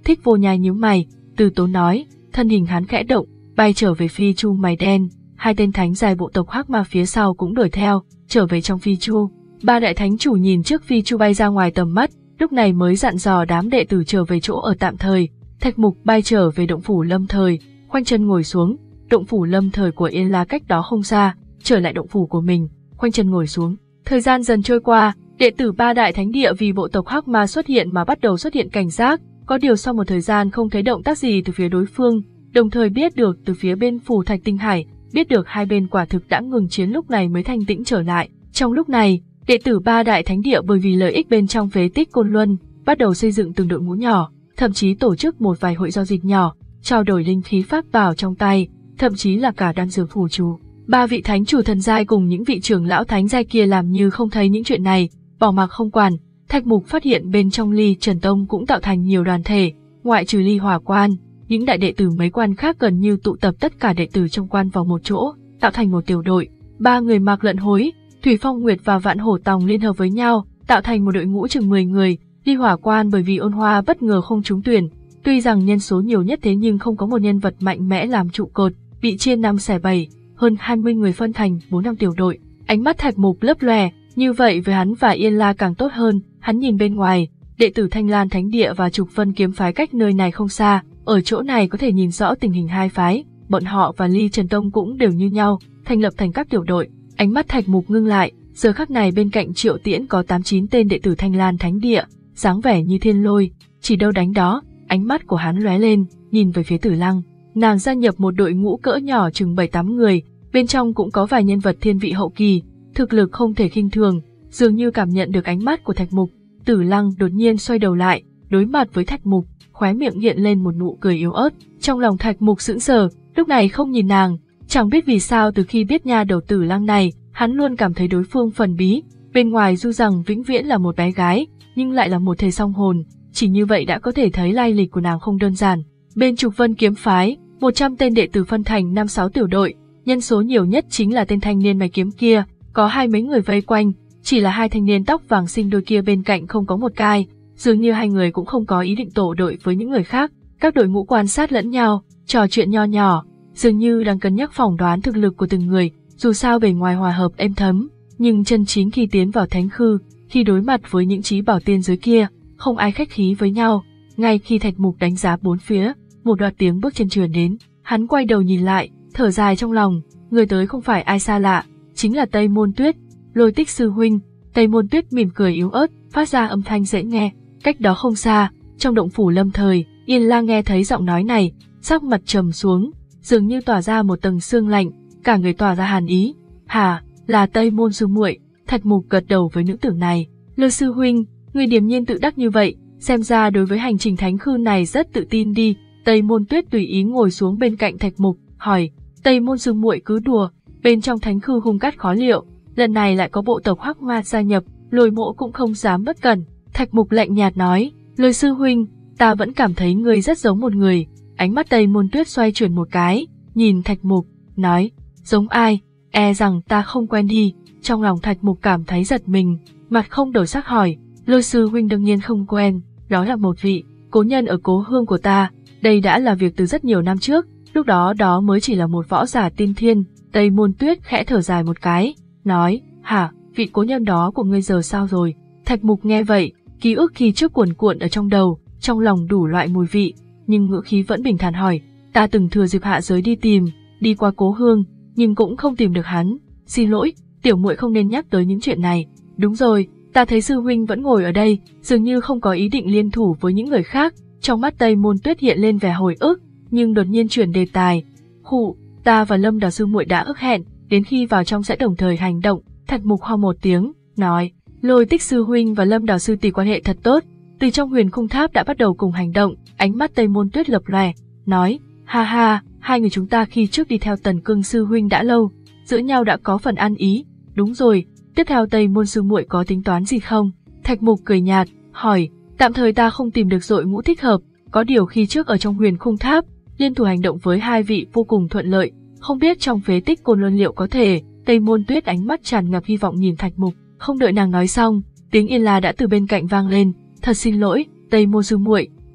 Thích Vô Nhai nhíu mày, từ tốn nói, thân hình hắn khẽ động, bay trở về phi chu mày đen. Hai tên thánh giai bộ tộc Hắc Ma phía sau cũng đuổi theo, trở về trong phi chu. Ba đại thánh chủ nhìn trước phi chu bay ra ngoài tầm mắt, lúc này mới dặn dò đám đệ tử trở về chỗ ở tạm thời. Thạch Mục bay trở về động phủ lâm thời, khoanh chân ngồi xuống. Động phủ lâm thời của Yên La cách đó không xa, trở lại động phủ của mình, khoanh chân ngồi xuống. Thời gian dần trôi qua, đệ tử ba đại thánh địa vì bộ tộc Hắc Ma xuất hiện mà bắt đầu xuất hiện cảnh giác. Có điều sau một thời gian không thấy động tác gì từ phía đối phương, đồng thời biết được từ phía bên phủ Thạch Tinh Hải, biết được hai bên quả thực đã ngừng chiến, lúc này mới thanh tĩnh trở lại. Trong lúc này, đệ tử ba đại thánh địa bởi vì lợi ích bên trong phế tích Côn Luân, bắt đầu xây dựng từng đội ngũ nhỏ, thậm chí tổ chức một vài hội giao dịch nhỏ, trao đổi linh khí pháp bảo trong tay, thậm chí là cả đan dược phù chú. Ba vị thánh chủ thần giai cùng những vị trưởng lão thánh giai kia làm như không thấy những chuyện này, bỏ mặc không quản. Thạch Mục phát hiện bên trong Ly Trần Tông cũng tạo thành nhiều đoàn thể, ngoại trừ Ly Hỏa Quan, những đại đệ tử mấy quan khác gần như tụ tập tất cả đệ tử trong quan vào một chỗ, tạo thành một tiểu đội. Ba người Mạc Lận Hối, Thủy Phong Nguyệt và Vạn Hổ Tòng liên hợp với nhau, tạo thành một đội ngũ chừng mười người. Ly Hỏa Quan bởi vì Ôn Hoa bất ngờ không trúng tuyển, tuy rằng nhân số nhiều nhất thế nhưng không có một nhân vật mạnh mẽ làm trụ cột, bị chia năm xẻ bảy, hơn hai mươi người phân thành bốn năm tiểu đội. Ánh mắt Thạch Mục lấp lòe, như vậy với hắn và Yên La càng tốt hơn. Hắn nhìn bên ngoài, đệ tử Thanh Lan Thánh Địa và Trục Vân Kiếm Phái cách nơi này không xa, ở chỗ này có thể nhìn rõ tình hình hai phái, bọn họ và Ly Trần Tông cũng đều như nhau, thành lập thành các tiểu đội. Ánh mắt Thạch Mục ngưng lại, giờ khắc này bên cạnh Triệu Tiễn có tám chín tên đệ tử Thanh Lan Thánh Địa, dáng vẻ như thiên lôi, chỉ đâu đánh đó. Ánh mắt của hắn lóe lên, nhìn về phía Tử Lăng. Nàng gia nhập một đội ngũ cỡ nhỏ chừng bảy tám người, bên trong cũng có vài nhân vật thiên vị hậu kỳ, thực lực không thể khinh thường. Dường như cảm nhận được ánh mắt của Thạch Mục, Tử Lăng đột nhiên xoay đầu lại, đối mặt với Thạch Mục, khóe miệng hiện lên một nụ cười yếu ớt. Trong lòng Thạch Mục sững sờ, lúc này không nhìn nàng, chẳng biết vì sao từ khi biết nha đầu Tử Lăng này, hắn luôn cảm thấy đối phương thần bí. Bên ngoài dù rằng vĩnh viễn là một bé gái, nhưng lại là một thể song hồn, chỉ như vậy đã có thể thấy lai lịch của nàng không đơn giản. Bên Trục Vân Kiếm Phái, một trăm tên đệ tử phân thành năm sáu tiểu đội, nhân số nhiều nhất chính là tên thanh niên mày kiếm kia, có hai mấy người vây quanh, chỉ là hai thanh niên tóc vàng xinh đôi kia bên cạnh không có một cai, dường như hai người cũng không có ý định tổ đội với những người khác. Các đội ngũ quan sát lẫn nhau, trò chuyện nho nhỏ, dường như đang cân nhắc phỏng đoán thực lực của từng người. Dù sao bề ngoài hòa hợp êm thấm, nhưng chân chính khi tiến vào thánh khư, khi đối mặt với những trí bảo tiên giới kia, không ai khách khí với nhau. Ngay khi Thạch Mục đánh giá bốn phía, một đoạn tiếng bước chân truyền đến, hắn quay đầu nhìn lại, thở dài trong lòng, người tới không phải ai xa lạ, chính là Tây Môn Tuyết, Lôi Tích sư huynh. Tây Môn Tuyết mỉm cười yếu ớt, phát ra âm thanh dễ nghe. Cách đó không xa, trong động phủ lâm thời, Yên La nghe thấy giọng nói này, sắc mặt trầm xuống, dường như tỏa ra một tầng sương lạnh, cả người tỏa ra hàn ý. Hả, là Tây Môn sư muội? Thạch Mục gật đầu với nữ tử này. Lôi sư huynh, người điềm nhiên tự đắc như vậy, xem ra đối với hành trình thánh khư này rất tự tin đi. Tây Môn Tuyết tùy ý ngồi xuống bên cạnh Thạch Mục, hỏi. Tây Môn sư muội cứ đùa, bên trong thánh khư hung cát khó liệu, lần này lại có bộ tộc Hắc Ma gia nhập, Lôi mỗ cũng không dám bất cẩn. Thạch Mục lạnh nhạt nói. Lôi sư huynh, ta vẫn cảm thấy người rất giống một người. Ánh mắt Tây Môn Tuyết xoay chuyển một cái, nhìn Thạch Mục, nói. Giống ai? E rằng ta không quen đi. Trong lòng Thạch Mục cảm thấy giật mình, mặt không đổi sắc hỏi. Lôi sư huynh đương nhiên không quen, đó là một vị cố nhân ở cố hương của ta. Đây đã là việc từ rất nhiều năm trước, lúc đó đó mới chỉ là một võ giả tiên thiên. Tây Môn Tuyết khẽ thở dài một cái, nói. Hả, vị cố nhân đó của ngươi giờ sao rồi? Thạch Mục nghe vậy, ký ức khi trước cuồn cuộn ở trong đầu, trong lòng đủ loại mùi vị, nhưng ngữ khí vẫn bình thản hỏi. Ta từng thừa dịp hạ giới đi tìm, đi qua cố hương, nhưng cũng không tìm được hắn. Xin lỗi, tiểu muội không nên nhắc tới những chuyện này. Đúng rồi, ta thấy sư huynh vẫn ngồi ở đây, dường như không có ý định liên thủ với những người khác. Trong mắt Tây Môn Tuyết hiện lên vẻ hồi ức, nhưng đột nhiên chuyển đề tài. Khụ, ta và Lâm Đào sư muội đã ước hẹn, đến khi vào trong sẽ đồng thời hành động. Thạch Mục ho một tiếng, nói. Lôi Tích sư huynh và Lâm Đào sư tỷ quan hệ thật tốt, từ trong Huyền Khung Tháp đã bắt đầu cùng hành động. Ánh mắt Tây Môn Tuyết lập lòe, nói. Ha ha, hai người chúng ta khi trước đi theo Tần Cương sư huynh đã lâu, giữa nhau đã có phần ăn ý. Đúng rồi, tiếp theo Tây Môn sư muội có tính toán gì không? Thạch Mục cười nhạt, hỏi. Tạm thời ta không tìm được đội ngũ thích hợp, có điều khi trước ở trong Huyền Khung Tháp, liên thủ hành động với hai vị vô cùng thuận lợi, không biết trong phế tích Côn Luân liệu có thể. Tây Môn Tuyết ánh mắt tràn ngập hy vọng nhìn Thạch Mục, không đợi nàng nói xong, tiếng Yên La đã từ bên cạnh vang lên. Thật xin lỗi, Tây Môn sư muội,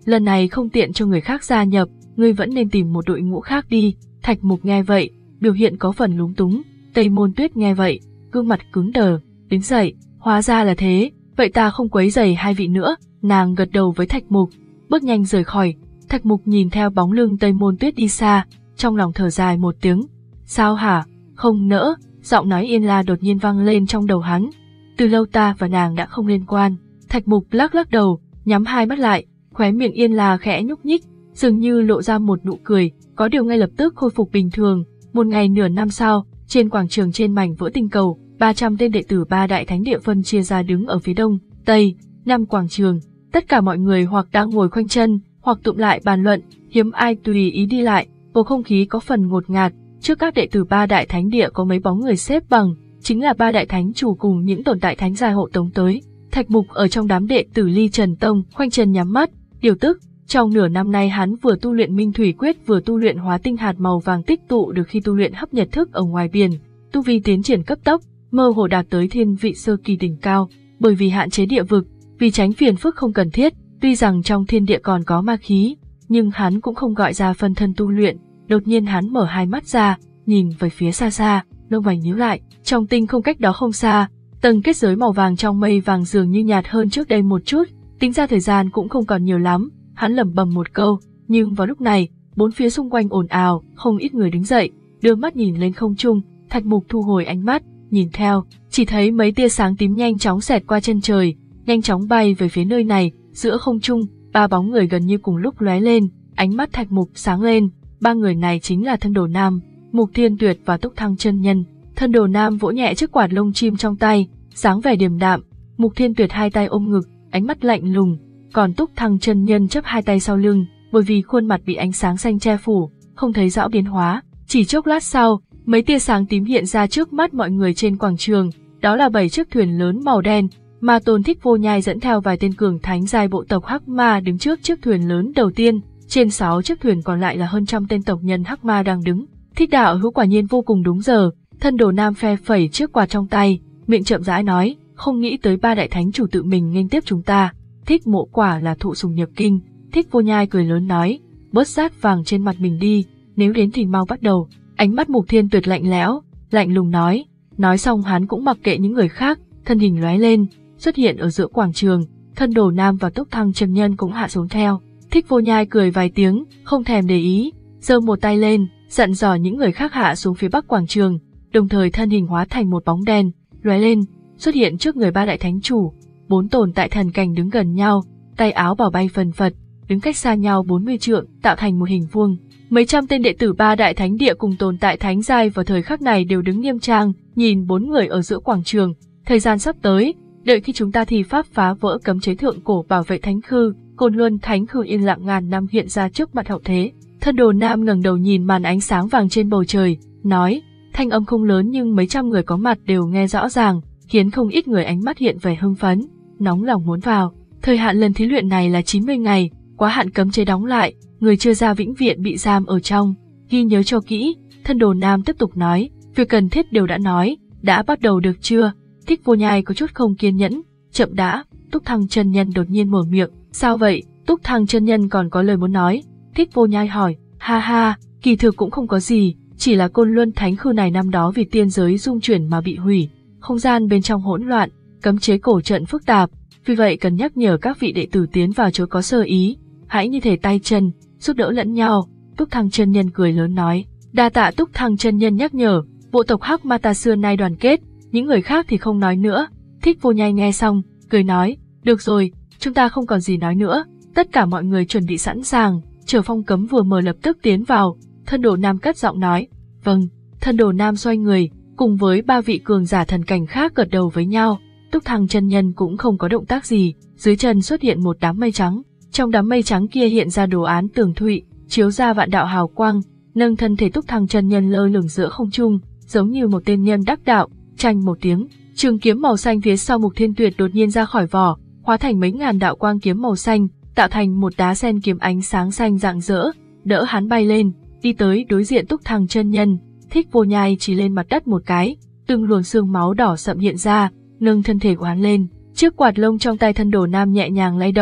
lần này không tiện cho người khác gia nhập, ngươi vẫn nên tìm một đội ngũ khác đi. Thạch Mục nghe vậy, biểu hiện có phần lúng túng. Tây Môn Tuyết nghe vậy, gương mặt cứng đờ, đứng dậy, hóa ra là thế, vậy ta không quấy rầy hai vị nữa. Nàng gật đầu với Thạch Mục, bước nhanh rời khỏi. Thạch Mục nhìn theo bóng lưng Tây Môn Tuyết đi xa, trong lòng thở dài một tiếng. Sao hả? Không nỡ. Giọng nói Yên La đột nhiên vang lên trong đầu hắn. Từ lâu ta và nàng đã không liên quan. Thạch Mục lắc lắc đầu, nhắm hai mắt lại, khóe miệng Yên La khẽ nhúc nhích, dường như lộ ra một nụ cười, có điều ngay lập tức khôi phục bình thường. Một ngày nửa năm sau, trên quảng trường trên mảnh vỡ tinh cầu, ba trăm tên đệ tử ba đại thánh địa phân chia ra đứng ở phía đông, tây, nam quảng trường. Tất cả mọi người hoặc đang ngồi khoanh chân, hoặc tụm lại bàn luận, hiếm ai tùy ý đi lại, bầu không khí có phần ngột ngạt. Trước các đệ tử ba đại thánh địa có mấy bóng người xếp bằng, chính là ba đại thánh chủ cùng những tồn tại thánh giai hộ tống tới. Thạch Mục ở trong đám đệ tử Ly Trần Tông, khoanh chân nhắm mắt, điều tức. Trong nửa năm nay hắn vừa tu luyện Minh Thủy Quyết vừa tu luyện Hóa Tinh Hạt màu vàng tích tụ được khi tu luyện Hấp Nhật Thức ở ngoài biển, tu vi tiến triển cấp tốc, mơ hồ đạt tới thiên vị sơ kỳ đỉnh cao. Bởi vì hạn chế địa vực, vì tránh phiền phức không cần thiết, tuy rằng trong thiên địa còn có ma khí, nhưng hắn cũng không gọi ra phân thân tu luyện. Đột nhiên hắn mở hai mắt ra, nhìn về phía xa xa, lông mày nhíu lại. Trong tinh không cách đó không xa, tầng kết giới màu vàng trong mây vàng dường như nhạt hơn trước đây một chút, tính ra thời gian cũng không còn nhiều lắm. Hắn lẩm bẩm một câu, nhưng vào lúc này, bốn phía xung quanh ồn ào, không ít người đứng dậy, đưa mắt nhìn lên không trung. Thạch Mục thu hồi ánh mắt, nhìn theo, chỉ thấy mấy tia sáng tím nhanh chóng xẹt qua chân trời, nhanh chóng bay về phía nơi này. Giữa không trung, ba bóng người gần như cùng lúc lóe lên, ánh mắt Thạch Mục sáng lên. Ba người này chính là Thân Đồ Nam, Mục Thiên Tuyệt và Túc Thăng Chân Nhân. Thân Đồ Nam vỗ nhẹ chiếc quạt lông chim trong tay, dáng vẻ điềm đạm. Mục Thiên Tuyệt hai tay ôm ngực, ánh mắt lạnh lùng, còn Túc Thăng Chân Nhân chắp hai tay sau lưng, bởi vì khuôn mặt bị ánh sáng xanh che phủ, không thấy rõ biến hóa. Chỉ chốc lát sau, mấy tia sáng tím hiện ra trước mắt mọi người trên quảng trường, đó là bảy chiếc thuyền lớn màu đen, mà Tôn Thích Vô Nhai dẫn theo vài tên cường thánh giai bộ tộc Hắc Ma đứng trước chiếc thuyền lớn đầu tiên, trên sáu chiếc thuyền còn lại là hơn trăm tên tộc nhân Hắc Ma đang đứng. Thích Đạo Hữu quả nhiên vô cùng đúng giờ. Thân Đồ Nam phe phẩy chiếc quạt trong tay, miệng chậm rãi nói, không nghĩ tới ba đại thánh chủ tự mình nghênh tiếp chúng ta. Thích Mộ quả là thụ sùng nhược kinh. Thích Vô Nhai cười lớn nói, bớt sát vàng trên mặt mình đi, nếu đến thì mau bắt đầu. Ánh mắt Mục Thiên Tuyệt lạnh lẽo, lạnh lùng nói. Nói xong hắn cũng mặc kệ những người khác, thân hình lóe lên, xuất hiện ở giữa quảng trường. Thân Đồ Nam và Túc Thăng Chân Nhân cũng hạ xuống theo. Thích Vô Nhai cười vài tiếng, không thèm để ý, giơ một tay lên, dặn dò những người khác hạ xuống phía bắc quảng trường, đồng thời thân hình hóa thành một bóng đen, lóe lên, xuất hiện trước người ba đại thánh chủ. Bốn tồn tại thần cảnh đứng gần nhau, tay áo bảo bay phần phật, đứng cách xa nhau bốn mươi trượng, tạo thành một hình vuông. Mấy trăm tên đệ tử ba đại thánh địa cùng tồn tại thánh giai vào thời khắc này đều đứng nghiêm trang, nhìn bốn người ở giữa quảng trường. Thời gian sắp tới, đợi khi chúng ta thi pháp phá vỡ cấm chế thượng cổ bảo vệ thánh khư, Côn Luân Thánh Khư yên lặng ngàn năm hiện ra trước mặt hậu thế. Thân Đồ Nam ngẩng đầu nhìn màn ánh sáng vàng trên bầu trời, nói, thanh âm không lớn nhưng mấy trăm người có mặt đều nghe rõ ràng, khiến không ít người ánh mắt hiện vẻ hưng phấn, nóng lòng muốn vào. Thời hạn lần thí luyện này là chín mươi ngày, quá hạn cấm chế đóng lại, người chưa ra vĩnh viễn bị giam ở trong. Ghi nhớ cho kỹ. Thân Đồ Nam tiếp tục nói, việc cần thiết đều đã nói, đã bắt đầu được chưa? Thích Vô Nhai có chút không kiên nhẫn, chậm đã. Túc Thăng Chân Nhân đột nhiên mở miệng, sao vậy? Túc Thăng Chân Nhân còn có lời muốn nói. Thích Vô Nhai hỏi, ha ha, kỳ thực cũng không có gì, chỉ là Côn Luân Thánh Khư này năm đó vì tiên giới dung chuyển mà bị hủy, không gian bên trong hỗn loạn, cấm chế cổ trận phức tạp, vì vậy cần nhắc nhở các vị đệ tử tiến vào chớ có sơ ý, hãy như thể tay chân, giúp đỡ lẫn nhau. Túc Thăng Chân Nhân cười lớn nói, đa tạ Túc Thăng Chân Nhân nhắc nhở, bộ tộc Hắc Ma ta xưa nay đoàn kết, những người khác thì không nói nữa. Thích Vô Nhai nghe xong, cười nói, được rồi, chúng ta không còn gì nói nữa, tất cả mọi người chuẩn bị sẵn sàng, chờ phong cấm vừa mở lập tức tiến vào. Thân Đồ Nam cất giọng nói, vâng. Thân Đồ Nam xoay người, cùng với ba vị cường giả thần cảnh khác gật đầu với nhau. Túc Thăng Chân Nhân cũng không có động tác gì, dưới chân xuất hiện một đám mây trắng, trong đám mây trắng kia hiện ra đồ án tường thụy, chiếu ra vạn đạo hào quang, nâng thân thể Túc Thăng Chân Nhân lơ lửng giữa không trung, giống như một tên nhân đắc đạo. Chanh một tiếng, trường kiếm màu xanh phía sau Mục Thiên Tuyệt đột nhiên ra khỏi vỏ, hóa thành mấy ngàn đạo quang kiếm màu xanh, tạo thành một đá sen kiếm ánh sáng xanh rạng rỡ, đỡ hắn bay lên, đi tới đối diện Túc Thăng Chân Nhân. Thích Vô Nhai chỉ lên mặt đất một cái, từng luồng xương máu đỏ sậm hiện ra, nâng thân thể của hắn lên, chiếc quạt lông trong tay Thân Đồ Nam nhẹ nhàng lay động,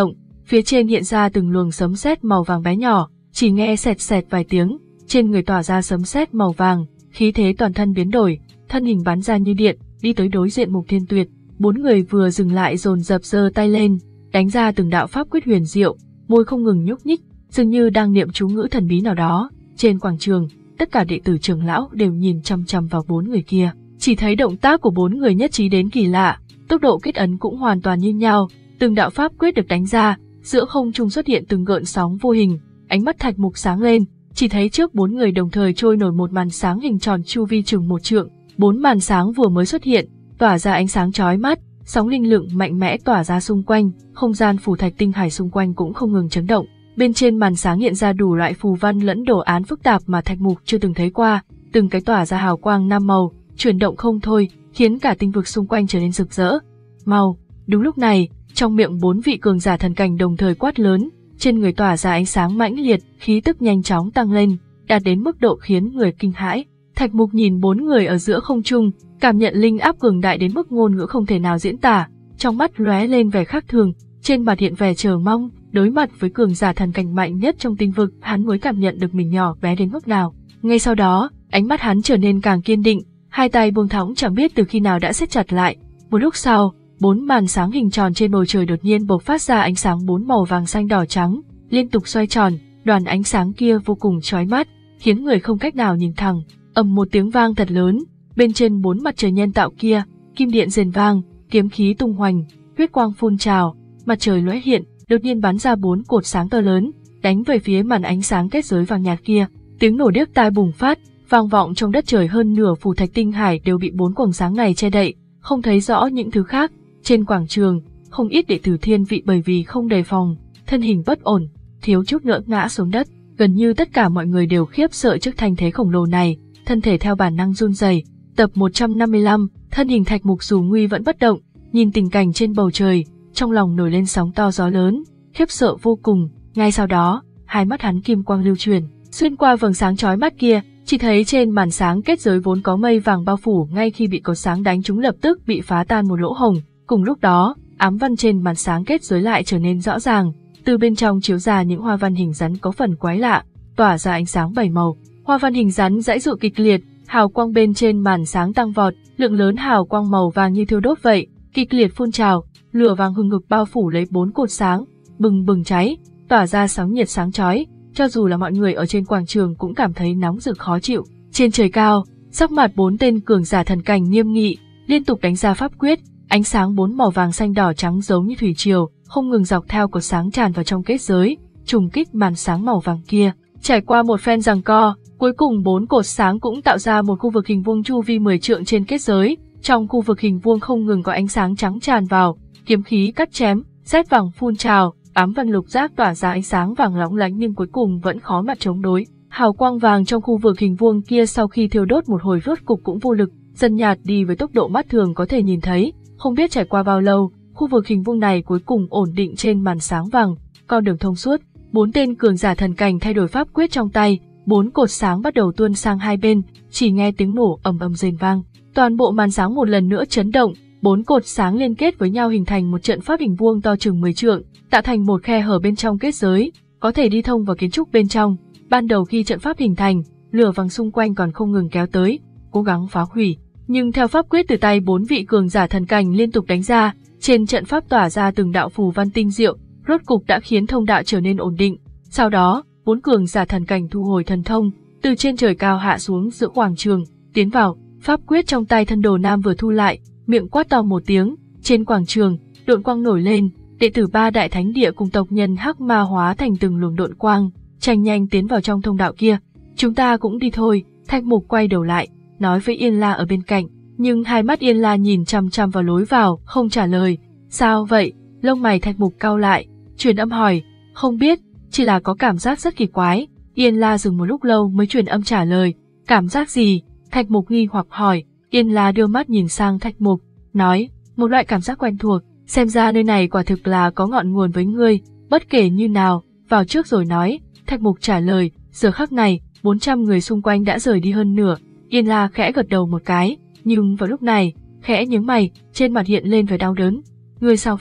phía trên hiện ra từng luồng sấm sét màu vàng bé nhỏ, chỉ nghe sẹt sẹt vài tiếng, trên người tỏa ra sấm sét màu vàng, khí thế toàn thân biến đổi, thân hình bắn ra như điện, đi tới đối diện Mục Thiên Tuyệt. Bốn người vừa dừng lại dồn dập giơ tay lên, đánh ra từng đạo pháp quyết huyền diệu, môi không ngừng nhúc nhích, dường như đang niệm chú ngữ thần bí nào đó. Trên quảng trường, tất cả đệ tử trưởng lão đều nhìn chăm chăm vào bốn người kia, chỉ thấy động tác của bốn người nhất trí đến kỳ lạ, tốc độ kết ấn cũng hoàn toàn như nhau, từng đạo pháp quyết được đánh ra, giữa không trung xuất hiện từng gợn sóng vô hình, ánh mắt Thạch Mục sáng lên, chỉ thấy trước bốn người đồng thời trôi nổi một màn sáng hình tròn chu vi chừng một trượng, bốn màn sáng vừa mới xuất hiện, tỏa ra ánh sáng chói mắt, sóng linh lượng mạnh mẽ tỏa ra xung quanh, không gian phù thạch tinh hải xung quanh cũng không ngừng chấn động. Bên trên màn sáng hiện ra đủ loại phù văn lẫn đồ án phức tạp mà Thạch Mục chưa từng thấy qua, từng cái tỏa ra hào quang năm màu, chuyển động không thôi, khiến cả tinh vực xung quanh trở nên rực rỡ. Màu. Đúng lúc này, trong miệng bốn vị cường giả thần cảnh đồng thời quát lớn, trên người tỏa ra ánh sáng mãnh liệt, khí tức nhanh chóng tăng lên, đạt đến mức độ khiến người kinh hãi. Thạch Mục nhìn bốn người ở giữa không trung, cảm nhận linh áp cường đại đến mức ngôn ngữ không thể nào diễn tả, trong mắt lóe lên vẻ khác thường, trên mặt hiện vẻ chờ mong, đối mặt với cường giả thần cảnh mạnh nhất trong tinh vực, hắn mới cảm nhận được mình nhỏ bé đến mức nào. Ngay sau đó, ánh mắt hắn trở nên càng kiên định, hai tay buông thõng chẳng biết từ khi nào đã siết chặt lại. Một lúc sau, bốn màn sáng hình tròn trên bầu trời đột nhiên bộc phát ra ánh sáng bốn màu vàng xanh đỏ trắng, liên tục xoay tròn, đoàn ánh sáng kia vô cùng chói mắt, khiến người không cách nào nhìn thẳng. Ầm một tiếng vang thật lớn, bên trên bốn mặt trời nhân tạo kia, kim điện rền vang, kiếm khí tung hoành, huyết quang phun trào, mặt trời lóe hiện, đột nhiên bắn ra bốn cột sáng to lớn, đánh về phía màn ánh sáng kết giới vàng nhạt kia. Tiếng nổ điếc tai bùng phát, vang vọng trong đất trời, hơn nửa phù thạch tinh hải đều bị bốn quầng sáng này che đậy, không thấy rõ những thứ khác. Trên quảng trường, không ít đệ tử thiên vị bởi vì không đề phòng, thân hình bất ổn, thiếu chút nữa ngã xuống đất. Gần như tất cả mọi người đều khiếp sợ trước thanh thế khổng lồ này, thân thể theo bản năng run rẩy. Tập một trăm năm mươi lăm, thân hình Thạch Mục dù nguy vẫn bất động, nhìn tình cảnh trên bầu trời, trong lòng nổi lên sóng to gió lớn, khiếp sợ vô cùng. Ngay sau đó, hai mắt hắn kim quang lưu truyền, xuyên qua vầng sáng chói mắt kia, chỉ thấy trên màn sáng kết giới vốn có mây vàng bao phủ, ngay khi bị cột sáng đánh trúng lập tức bị phá tan một lỗ hổng. Cùng lúc đó, ám văn trên màn sáng kết giới lại trở nên rõ ràng, từ bên trong chiếu ra những hoa văn hình rắn có phần quái lạ, tỏa ra ánh sáng bảy màu. Hoa văn hình rắn giãy giụa kịch liệt, hào quang bên trên màn sáng tăng vọt, lượng lớn hào quang màu vàng như thiêu đốt vậy, kịch liệt phun trào, lửa vàng hừng hực bao phủ lấy bốn cột sáng, bừng bừng cháy, tỏa ra sóng nhiệt sáng chói, cho dù là mọi người ở trên quảng trường cũng cảm thấy nóng rực khó chịu. Trên trời cao, sắc mặt bốn tên cường giả thần cảnh nghiêm nghị, liên tục đánh ra pháp quyết, ánh sáng bốn màu vàng xanh đỏ trắng giống như thủy triều, không ngừng dọc theo cột sáng tràn vào trong kết giới, trùng kích màn sáng màu vàng kia. Trải qua một phen giằng co, cuối cùng bốn cột sáng cũng tạo ra một khu vực hình vuông chu vi mười trượng trên kết giới. Trong khu vực hình vuông không ngừng có ánh sáng trắng tràn vào, kiếm khí cắt chém, sét vàng phun trào, ám văn lục giác tỏa ra ánh sáng vàng lóng lánh nhưng cuối cùng vẫn khó mà chống đối. Hào quang vàng trong khu vực hình vuông kia sau khi thiêu đốt một hồi rốt cục cũng vô lực, dần nhạt đi với tốc độ mắt thường có thể nhìn thấy. Không biết trải qua bao lâu, khu vực hình vuông này cuối cùng ổn định trên màn sáng vàng, con đường thông suốt. Bốn tên cường giả thần cảnh thay đổi pháp quyết trong tay, bốn cột sáng bắt đầu tuôn sang hai bên, chỉ nghe tiếng nổ ầm ầm rền vang. Toàn bộ màn sáng một lần nữa chấn động, bốn cột sáng liên kết với nhau hình thành một trận pháp hình vuông to chừng mười trượng, tạo thành một khe hở bên trong kết giới, có thể đi thông vào kiến trúc bên trong. Ban đầu khi trận pháp hình thành, lửa vàng xung quanh còn không ngừng kéo tới, cố gắng phá hủy, nhưng theo pháp quyết từ tay bốn vị cường giả thần cảnh liên tục đánh ra, trên trận pháp tỏa ra từng đạo phù văn tinh diệu, rốt cục đã khiến thông đạo trở nên ổn định. Sau đó, bốn cường giả thần cảnh thu hồi thần thông, từ trên trời cao hạ xuống giữa quảng trường, tiến vào. Pháp quyết trong tay Thân Đồ Nam vừa thu lại, miệng quát to một tiếng, trên quảng trường, độn quang nổi lên, đệ tử ba đại thánh địa cùng tộc nhân Hắc Ma hóa thành từng luồng độn quang, tranh nhanh tiến vào trong thông đạo kia. Chúng ta cũng đi thôi. Thạch Mục quay đầu lại, nói với Yên La ở bên cạnh, nhưng hai mắt Yên La nhìn chằm chằm vào lối vào, không trả lời. Sao vậy? Lông mày Thạch Mục cau lại, truyền âm hỏi, không biết, chỉ là có cảm giác rất kỳ quái. Yên La dừng một lúc lâu mới truyền âm trả lời, cảm giác gì? Thạch Mục nghi hoặc hỏi. Yên La đưa mắt nhìn sang Thạch Mục, nói, một loại cảm giác quen thuộc, xem ra nơi này quả thực là có ngọn nguồn với ngươi, bất kể như nào, vào trước rồi nói. Thạch Mục trả lời, giờ khắc này, bốn trăm người xung quanh đã rời đi hơn nửa. Yên La khẽ gật đầu một cái, nhưng vào lúc này, khẽ nhướng mày, trên mặt hiện lên vẻ đau đớn. Ngươi sao vậy?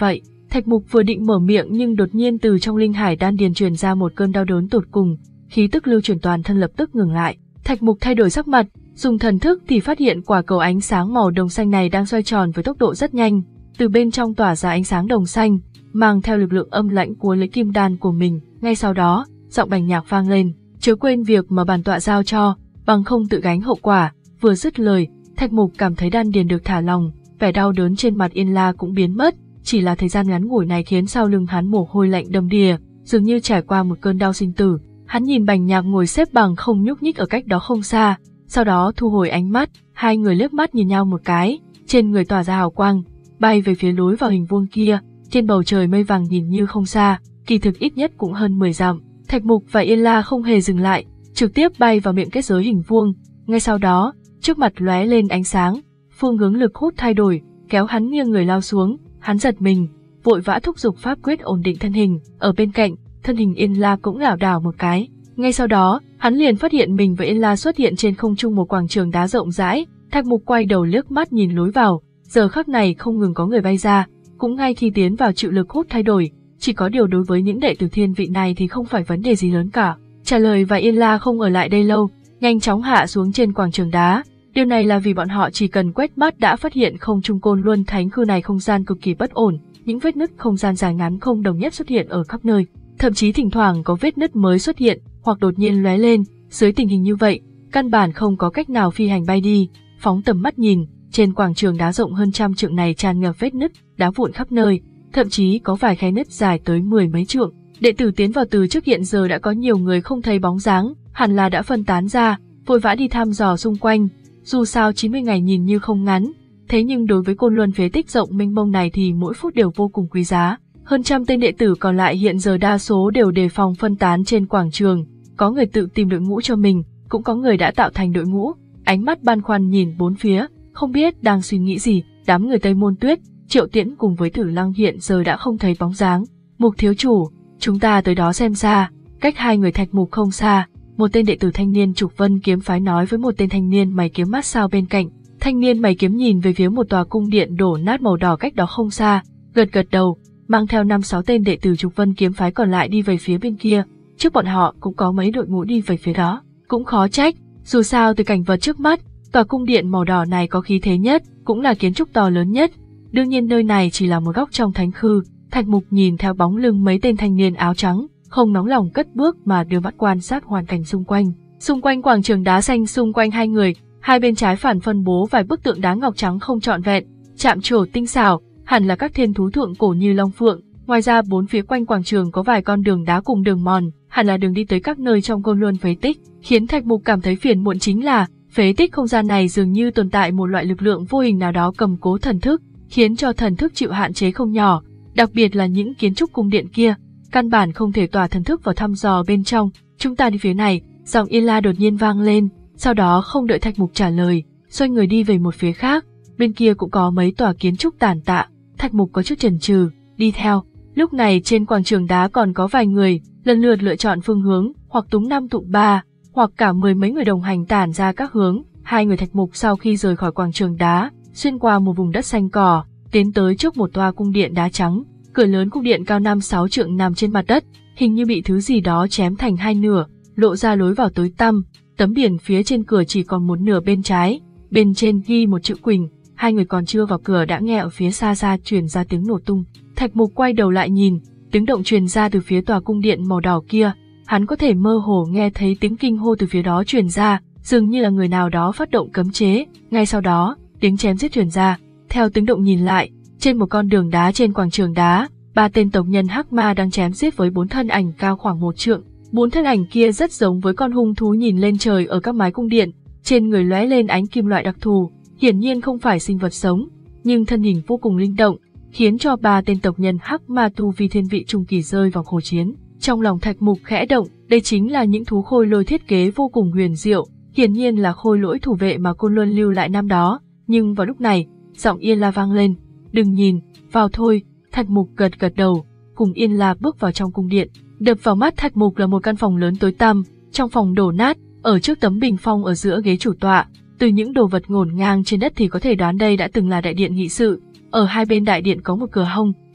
Thạch Mục vừa định mở miệng nhưng đột nhiên từ trong linh hải đan điền truyền ra một cơn đau đớn tột cùng, khí tức lưu chuyển toàn thân lập tức ngừng lại. Thạch Mục thay đổi sắc mặt, dùng thần thức thì phát hiện quả cầu ánh sáng màu đồng xanh này đang xoay tròn với tốc độ rất nhanh, từ bên trong tỏa ra ánh sáng đồng xanh, mang theo lực lượng âm lãnh cuốn lấy kim đan của mình. Ngay sau đó, giọng Bành Nhạc vang lên, chớ quên việc mà bản tọa giao cho, bằng không tự gánh hậu quả. Vừa dứt lời, Thạch Mục cảm thấy đan điền được thả lỏng, vẻ đau đớn trên mặt Yên La cũng biến mất, chỉ là thời gian ngắn ngủi này khiến sau lưng hắn mồ hôi lạnh đầm đìa, dường như trải qua một cơn đau sinh tử. Hắn nhìn Bành Nhạc ngồi xếp bằng không nhúc nhích ở cách đó không xa, sau đó thu hồi ánh mắt, hai người liếc mắt nhìn nhau một cái, trên người tỏa ra hào quang, bay về phía lối vào hình vuông kia. Trên bầu trời mây vàng nhìn như không xa, kỳ thực ít nhất cũng hơn mười dặm. Thạch Mục và Yên La không hề dừng lại, trực tiếp bay vào miệng kết giới hình vuông. Ngay sau đó, trước mặt lóe lên ánh sáng, phương hướng lực hút thay đổi, kéo hắn nghiêng người lao xuống. Hắn giật mình, vội vã thúc giục pháp quyết ổn định thân hình. Ở bên cạnh, thân hình Yên La cũng lảo đảo một cái. Ngay sau đó, hắn liền phát hiện mình và Yên La xuất hiện trên không trung một quảng trường đá rộng rãi. Thạch Mục quay đầu liếc mắt nhìn lối vào, giờ khắc này không ngừng có người bay ra. Cũng ngay khi tiến vào chịu lực hút thay đổi, chỉ có điều đối với những đệ tử thiên vị này thì không phải vấn đề gì lớn cả. Trả lời và Yên La không ở lại đây lâu, nhanh chóng hạ xuống trên quảng trường đá. Điều này là vì bọn họ chỉ cần quét mắt đã phát hiện không trung Côn Luân Thánh Khư này không gian cực kỳ bất ổn, những vết nứt không gian dài ngắn không đồng nhất xuất hiện ở khắp nơi, thậm chí thỉnh thoảng có vết nứt mới xuất hiện hoặc đột nhiên lóe lên. Dưới tình hình như vậy, căn bản không có cách nào phi hành bay đi. Phóng tầm mắt nhìn, trên quảng trường đá rộng hơn trăm trượng này tràn ngập vết nứt, đá vụn khắp nơi, thậm chí có vài khe nứt dài tới mười mấy trượng. Đệ tử tiến vào từ trước hiện giờ đã có nhiều người không thấy bóng dáng, hẳn là đã phân tán ra, vội vã đi thăm dò xung quanh. Dù sao chín mươi ngày nhìn như không ngắn, thế nhưng đối với Côn Luân phế tích rộng mênh mông này thì mỗi phút đều vô cùng quý giá. Hơn trăm tên đệ tử còn lại hiện giờ đa số đều đề phòng phân tán trên quảng trường, có người tự tìm đội ngũ cho mình, cũng có người đã tạo thành đội ngũ, ánh mắt băn khoăn nhìn bốn phía, không biết đang suy nghĩ gì. Đám người Tây Môn Tuyết, Triệu Tiễn cùng với Tử Lăng hiện giờ đã không thấy bóng dáng. Mục thiếu chủ, chúng ta tới đó xem xa. Cách hai người Thạch Mục không xa, một tên đệ tử thanh niên Trục Vân kiếm phái nói với một tên thanh niên mày kiếm mát sao bên cạnh. Thanh niên mày kiếm nhìn về phía một tòa cung điện đổ nát màu đỏ cách đó không xa, gật gật đầu, mang theo năm sáu tên đệ tử Trục Vân kiếm phái còn lại đi về phía bên kia. Trước bọn họ cũng có mấy đội ngũ đi về phía đó, cũng khó trách, dù sao từ cảnh vật trước mắt, tòa cung điện màu đỏ này có khí thế nhất, cũng là kiến trúc to lớn nhất. Đương nhiên nơi này chỉ là một góc trong thánh khư. Thạch Mục nhìn theo bóng lưng mấy tên thanh niên áo trắng, không nóng lòng cất bước mà đưa mắt quan sát hoàn cảnh xung quanh. Xung quanh quảng trường đá xanh xung quanh hai người, hai bên trái phản phân bố vài bức tượng đá ngọc trắng không trọn vẹn, chạm trổ tinh xảo, hẳn là các thiên thú thượng cổ như long phượng. Ngoài ra bốn phía quanh quảng trường có vài con đường đá cùng đường mòn, hẳn là đường đi tới các nơi trong Côn Luân phế tích. Khiến Thạch Mục cảm thấy phiền muộn chính là phế tích không gian này dường như tồn tại một loại lực lượng vô hình nào đó cầm cố thần thức, khiến cho thần thức chịu hạn chế không nhỏ, đặc biệt là những kiến trúc cung điện kia, căn bản không thể tỏa thần thức vào thăm dò bên trong. Chúng ta đi phía này, giọng Yên La đột nhiên vang lên, sau đó không đợi Thạch Mục trả lời, xoay người đi về một phía khác, bên kia cũng có mấy tòa kiến trúc tàn tạ. Thạch Mục có chút chần chừ, đi theo. Lúc này trên quảng trường đá còn có vài người, lần lượt lựa chọn phương hướng, hoặc túng năm tụng ba, hoặc cả mười mấy người đồng hành tản ra các hướng. Hai người Thạch Mục sau khi rời khỏi quảng trường đá, xuyên qua một vùng đất xanh cỏ, tiến tới trước một tòa cung điện đá trắng. Cửa lớn cung điện cao năm sáu trượng nằm trên mặt đất, hình như bị thứ gì đó chém thành hai nửa, lộ ra lối vào tối tăm. Tấm biển phía trên cửa chỉ còn một nửa bên trái, bên trên ghi một chữ Quỳnh. Hai người còn chưa vào cửa đã nghe ở phía xa xa truyền ra tiếng nổ tung. Thạch Mục quay đầu lại nhìn, tiếng động truyền ra từ phía tòa cung điện màu đỏ kia. Hắn có thể mơ hồ nghe thấy tiếng kinh hô từ phía đó truyền ra, dường như là người nào đó phát động cấm chế. Ngay sau đó, tiếng chém giết truyền ra. Theo tiếng động nhìn lại, trên một con đường đá trên quảng trường đá, ba tên tộc nhân hắc ma đang chém giết với bốn thân ảnh cao khoảng một trượng. Bốn thân ảnh kia rất giống với con hung thú nhìn lên trời ở các mái cung điện, trên người lóe lên ánh kim loại đặc thù, hiển nhiên không phải sinh vật sống, nhưng thân hình vô cùng linh động, khiến cho ba tên tộc nhân hắc ma tu vi thiên vị trung kỳ rơi vào khổ chiến. Trong lòng Thạch Mục khẽ động, đây chính là những thú khôi lôi thiết kế vô cùng huyền diệu, hiển nhiên là khôi lỗi thủ vệ mà Côn Luân lưu lại năm đó. Nhưng vào lúc này, giọng Yên La vang lên, "Đừng nhìn, vào thôi." Thạch Mục gật gật đầu, cùng Yên La bước vào trong cung điện. Đập vào mắt Thạch Mục là một căn phòng lớn tối tăm, trong phòng đổ nát, ở trước tấm bình phong ở giữa ghế chủ tọa, từ những đồ vật ngổn ngang trên đất thì có thể đoán đây đã từng là đại điện nghị sự. Ở hai bên đại điện có một cửa hông,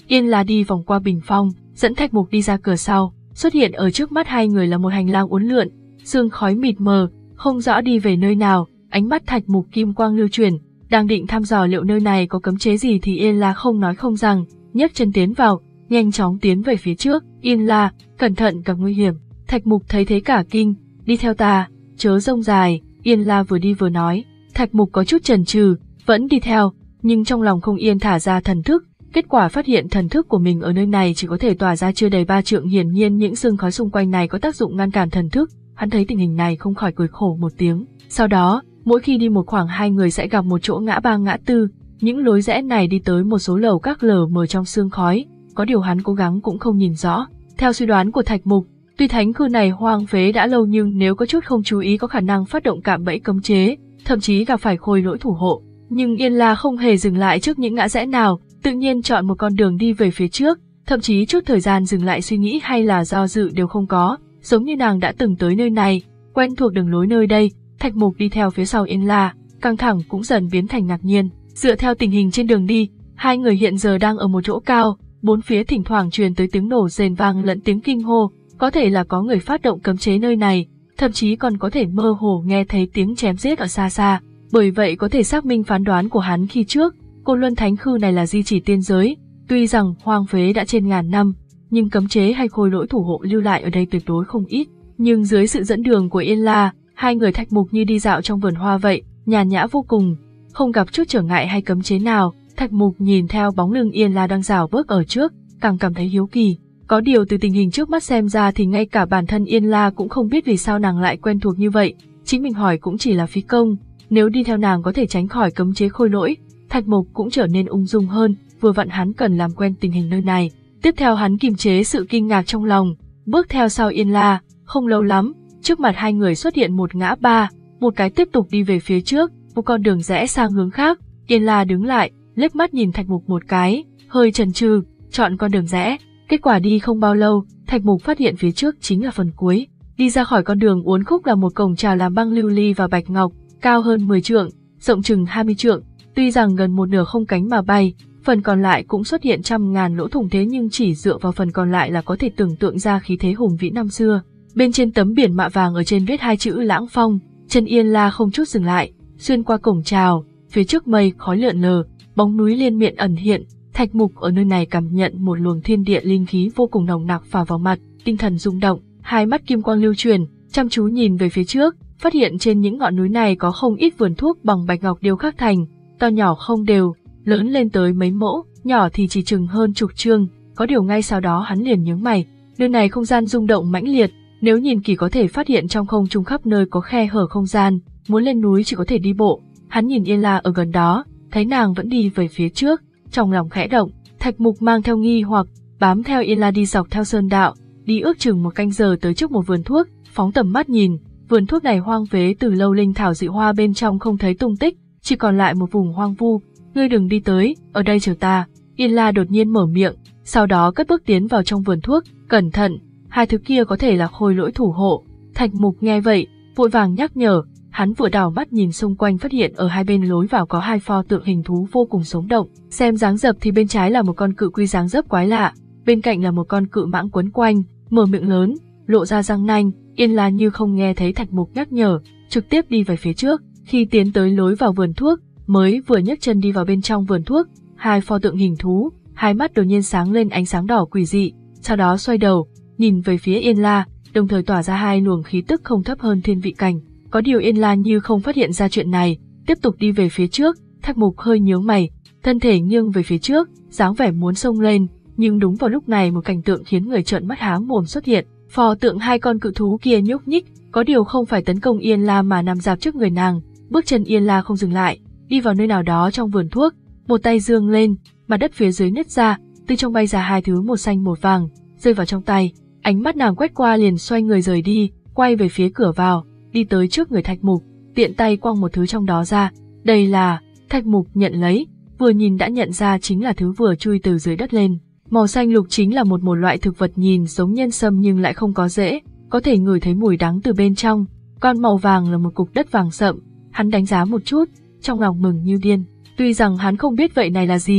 Yên La đi vòng qua bình phong, dẫn Thạch Mục đi ra cửa sau. Xuất hiện ở trước mắt hai người là một hành lang uốn lượn, sương khói mịt mờ, không rõ đi về nơi nào. Ánh mắt Thạch Mục kim quang lưu chuyển, đang định thăm dò liệu nơi này có cấm chế gì thì Yên La không nói không rằng, nhấc chân tiến vào, nhanh chóng tiến về phía trước. Yên La, cẩn thận gặp nguy hiểm. Thạch Mục thấy thế cả kinh, đi theo ta, chớ rông dài. Yên La vừa đi vừa nói. Thạch Mục có chút chần chừ, vẫn đi theo, nhưng trong lòng không yên thả ra thần thức. Kết quả phát hiện thần thức của mình ở nơi này chỉ có thể tỏa ra chưa đầy ba trượng, hiển nhiên những sương khói xung quanh này có tác dụng ngăn cản thần thức. Hắn thấy tình hình này không khỏi cười khổ một tiếng. Sau đó, mỗi khi đi một khoảng hai người sẽ gặp một chỗ ngã ba ngã tư, những lối rẽ này đi tới một số lầu các lờ mờ trong sương khói, có điều hắn cố gắng cũng không nhìn rõ. Theo suy đoán của Thạch Mục, tuy thánh khu này hoang phế đã lâu nhưng nếu có chút không chú ý có khả năng phát động cạm bẫy cấm chế, thậm chí gặp phải khôi lỗi thủ hộ. Nhưng Yên La không hề dừng lại trước những ngã rẽ nào, tự nhiên chọn một con đường đi về phía trước, thậm chí chút thời gian dừng lại suy nghĩ hay là do dự đều không có, giống như nàng đã từng tới nơi này, quen thuộc đường lối nơi đây. Thạch Mục đi theo phía sau Yên La, căng thẳng cũng dần biến thành ngạc nhiên. Dựa theo tình hình trên đường đi, hai người hiện giờ đang ở một chỗ cao, bốn phía thỉnh thoảng truyền tới tiếng nổ rền vang lẫn tiếng kinh hô, có thể là có người phát động cấm chế nơi này, thậm chí còn có thể mơ hồ nghe thấy tiếng chém giết ở xa xa. Bởi vậy có thể xác minh phán đoán của hắn khi trước, Côn Luân Thánh Khư này là di chỉ tiên giới, tuy rằng hoang phế đã trên ngàn năm, nhưng cấm chế hay khôi lỗi thủ hộ lưu lại ở đây tuyệt đối không ít. Nhưng dưới sự dẫn đường của Yên La, hai người Thạch Mục như đi dạo trong vườn hoa vậy, nhàn nhã vô cùng, không gặp chút trở ngại hay cấm chế nào. Thạch Mục nhìn theo bóng lưng Yên La đang rảo bước ở trước, càng cảm thấy hiếu kỳ. Có điều từ tình hình trước mắt xem ra thì ngay cả bản thân Yên La cũng không biết vì sao nàng lại quen thuộc như vậy, chính mình hỏi cũng chỉ là phí công. Nếu đi theo nàng có thể tránh khỏi cấm chế khôi lỗi, Thạch Mục cũng trở nên ung dung hơn, vừa vặn hắn cần làm quen tình hình nơi này. Tiếp theo hắn kiềm chế sự kinh ngạc trong lòng, bước theo sau Yên La. Không lâu lắm, trước mặt hai người xuất hiện một ngã ba, một cái tiếp tục đi về phía trước, một con đường rẽ sang hướng khác. Yên La đứng lại, liếc mắt nhìn Thạch Mục một cái, hơi chần chừ, chọn con đường rẽ. Kết quả đi không bao lâu, Thạch Mục phát hiện phía trước chính là phần cuối. Đi ra khỏi con đường uốn khúc là một cổng chào làm băng lưu ly và bạch ngọc, cao hơn mười trượng, rộng chừng hai mươi trượng. Tuy rằng gần một nửa không cánh mà bay, phần còn lại cũng xuất hiện trăm ngàn lỗ thủng, thế nhưng chỉ dựa vào phần còn lại là có thể tưởng tượng ra khí thế hùng vĩ năm xưa. Bên trên tấm biển mạ vàng ở trên viết hai chữ Lãng Phong. Chân Yên La không chút dừng lại, xuyên qua cổng chào, phía trước mây khói lượn lờ, bóng núi liên miện ẩn hiện. Thạch Mục ở nơi này cảm nhận một luồng thiên địa linh khí vô cùng nồng nặc phả vào mặt, tinh thần rung động, hai mắt kim quang lưu truyền, chăm chú nhìn về phía trước, phát hiện trên những ngọn núi này có không ít vườn thuốc bằng bạch ngọc điêu khắc thành, to nhỏ không đều, lớn lên tới mấy mẫu, nhỏ thì chỉ chừng hơn chục trượng. Có điều ngay sau đó hắn liền nhướng mày, nơi này không gian rung động mãnh liệt, nếu nhìn kỹ có thể phát hiện trong không trung khắp nơi có khe hở không gian, muốn lên núi chỉ có thể đi bộ. Hắn nhìn Yên La ở gần đó, thấy nàng vẫn đi về phía trước, trong lòng khẽ động. Thạch Mục mang theo nghi hoặc, bám theo Yên La đi dọc theo sơn đạo, đi ước chừng một canh giờ tới trước một vườn thuốc, phóng tầm mắt nhìn, vườn thuốc này hoang phế từ lâu, linh thảo dị hoa bên trong không thấy tung tích, chỉ còn lại một vùng hoang vu. Ngươi đừng đi tới, ở đây chờ ta. Yên La đột nhiên mở miệng, sau đó cất bước tiến vào trong vườn thuốc. Cẩn thận, hai thứ kia có thể là khôi lỗi thủ hộ. Thạch Mục nghe vậy, vội vàng nhắc nhở. Hắn vừa đảo mắt nhìn xung quanh phát hiện ở hai bên lối vào có hai pho tượng hình thú vô cùng sống động. Xem dáng dấp thì bên trái là một con cự quy dáng dấp quái lạ, bên cạnh là một con cự mãng quấn quanh, mở miệng lớn, lộ ra răng nanh. Yên La như không nghe thấy Thạch Mục nhắc nhở, trực tiếp đi về phía trước. Khi tiến tới lối vào vườn thuốc, mới vừa nhấc chân đi vào bên trong vườn thuốc, hai pho tượng hình thú, hai mắt đột nhiên sáng lên ánh sáng đỏ quỷ dị, sau đó xoay đầu, nhìn về phía Yên La, đồng thời tỏa ra hai luồng khí tức không thấp hơn thiên vị cảnh. Có điều Yên La như không phát hiện ra chuyện này, tiếp tục đi về phía trước. Thạch Mục hơi nhướng mày, thân thể nghiêng về phía trước, dáng vẻ muốn xông lên, nhưng đúng vào lúc này một cảnh tượng khiến người trợn mắt há mồm xuất hiện. Pho tượng hai con cự thú kia nhúc nhích, có điều không phải tấn công Yên La mà nằm dạp trước người nàng. Bước chân Yên La không dừng lại, đi vào nơi nào đó trong vườn thuốc, một tay giương lên, mặt đất phía dưới nứt ra, từ trong bay ra hai thứ một xanh một vàng, rơi vào trong tay. Ánh mắt nàng quét qua liền xoay người rời đi, quay về phía cửa vào, đi tới trước người Thạch Mục, tiện tay quăng một thứ trong đó ra. Đây là... Thạch Mục nhận lấy, vừa nhìn đã nhận ra chính là thứ vừa chui từ dưới đất lên. Màu xanh lục chính là một một loại thực vật nhìn giống nhân sâm nhưng lại không có rễ, có thể ngửi thấy mùi đắng từ bên trong. Còn màu vàng là một cục đất vàng sậm. Hắn đánh giá một chút, trong lòng mừng như điên. Tuy rằng hắn không biết vậy này là gì,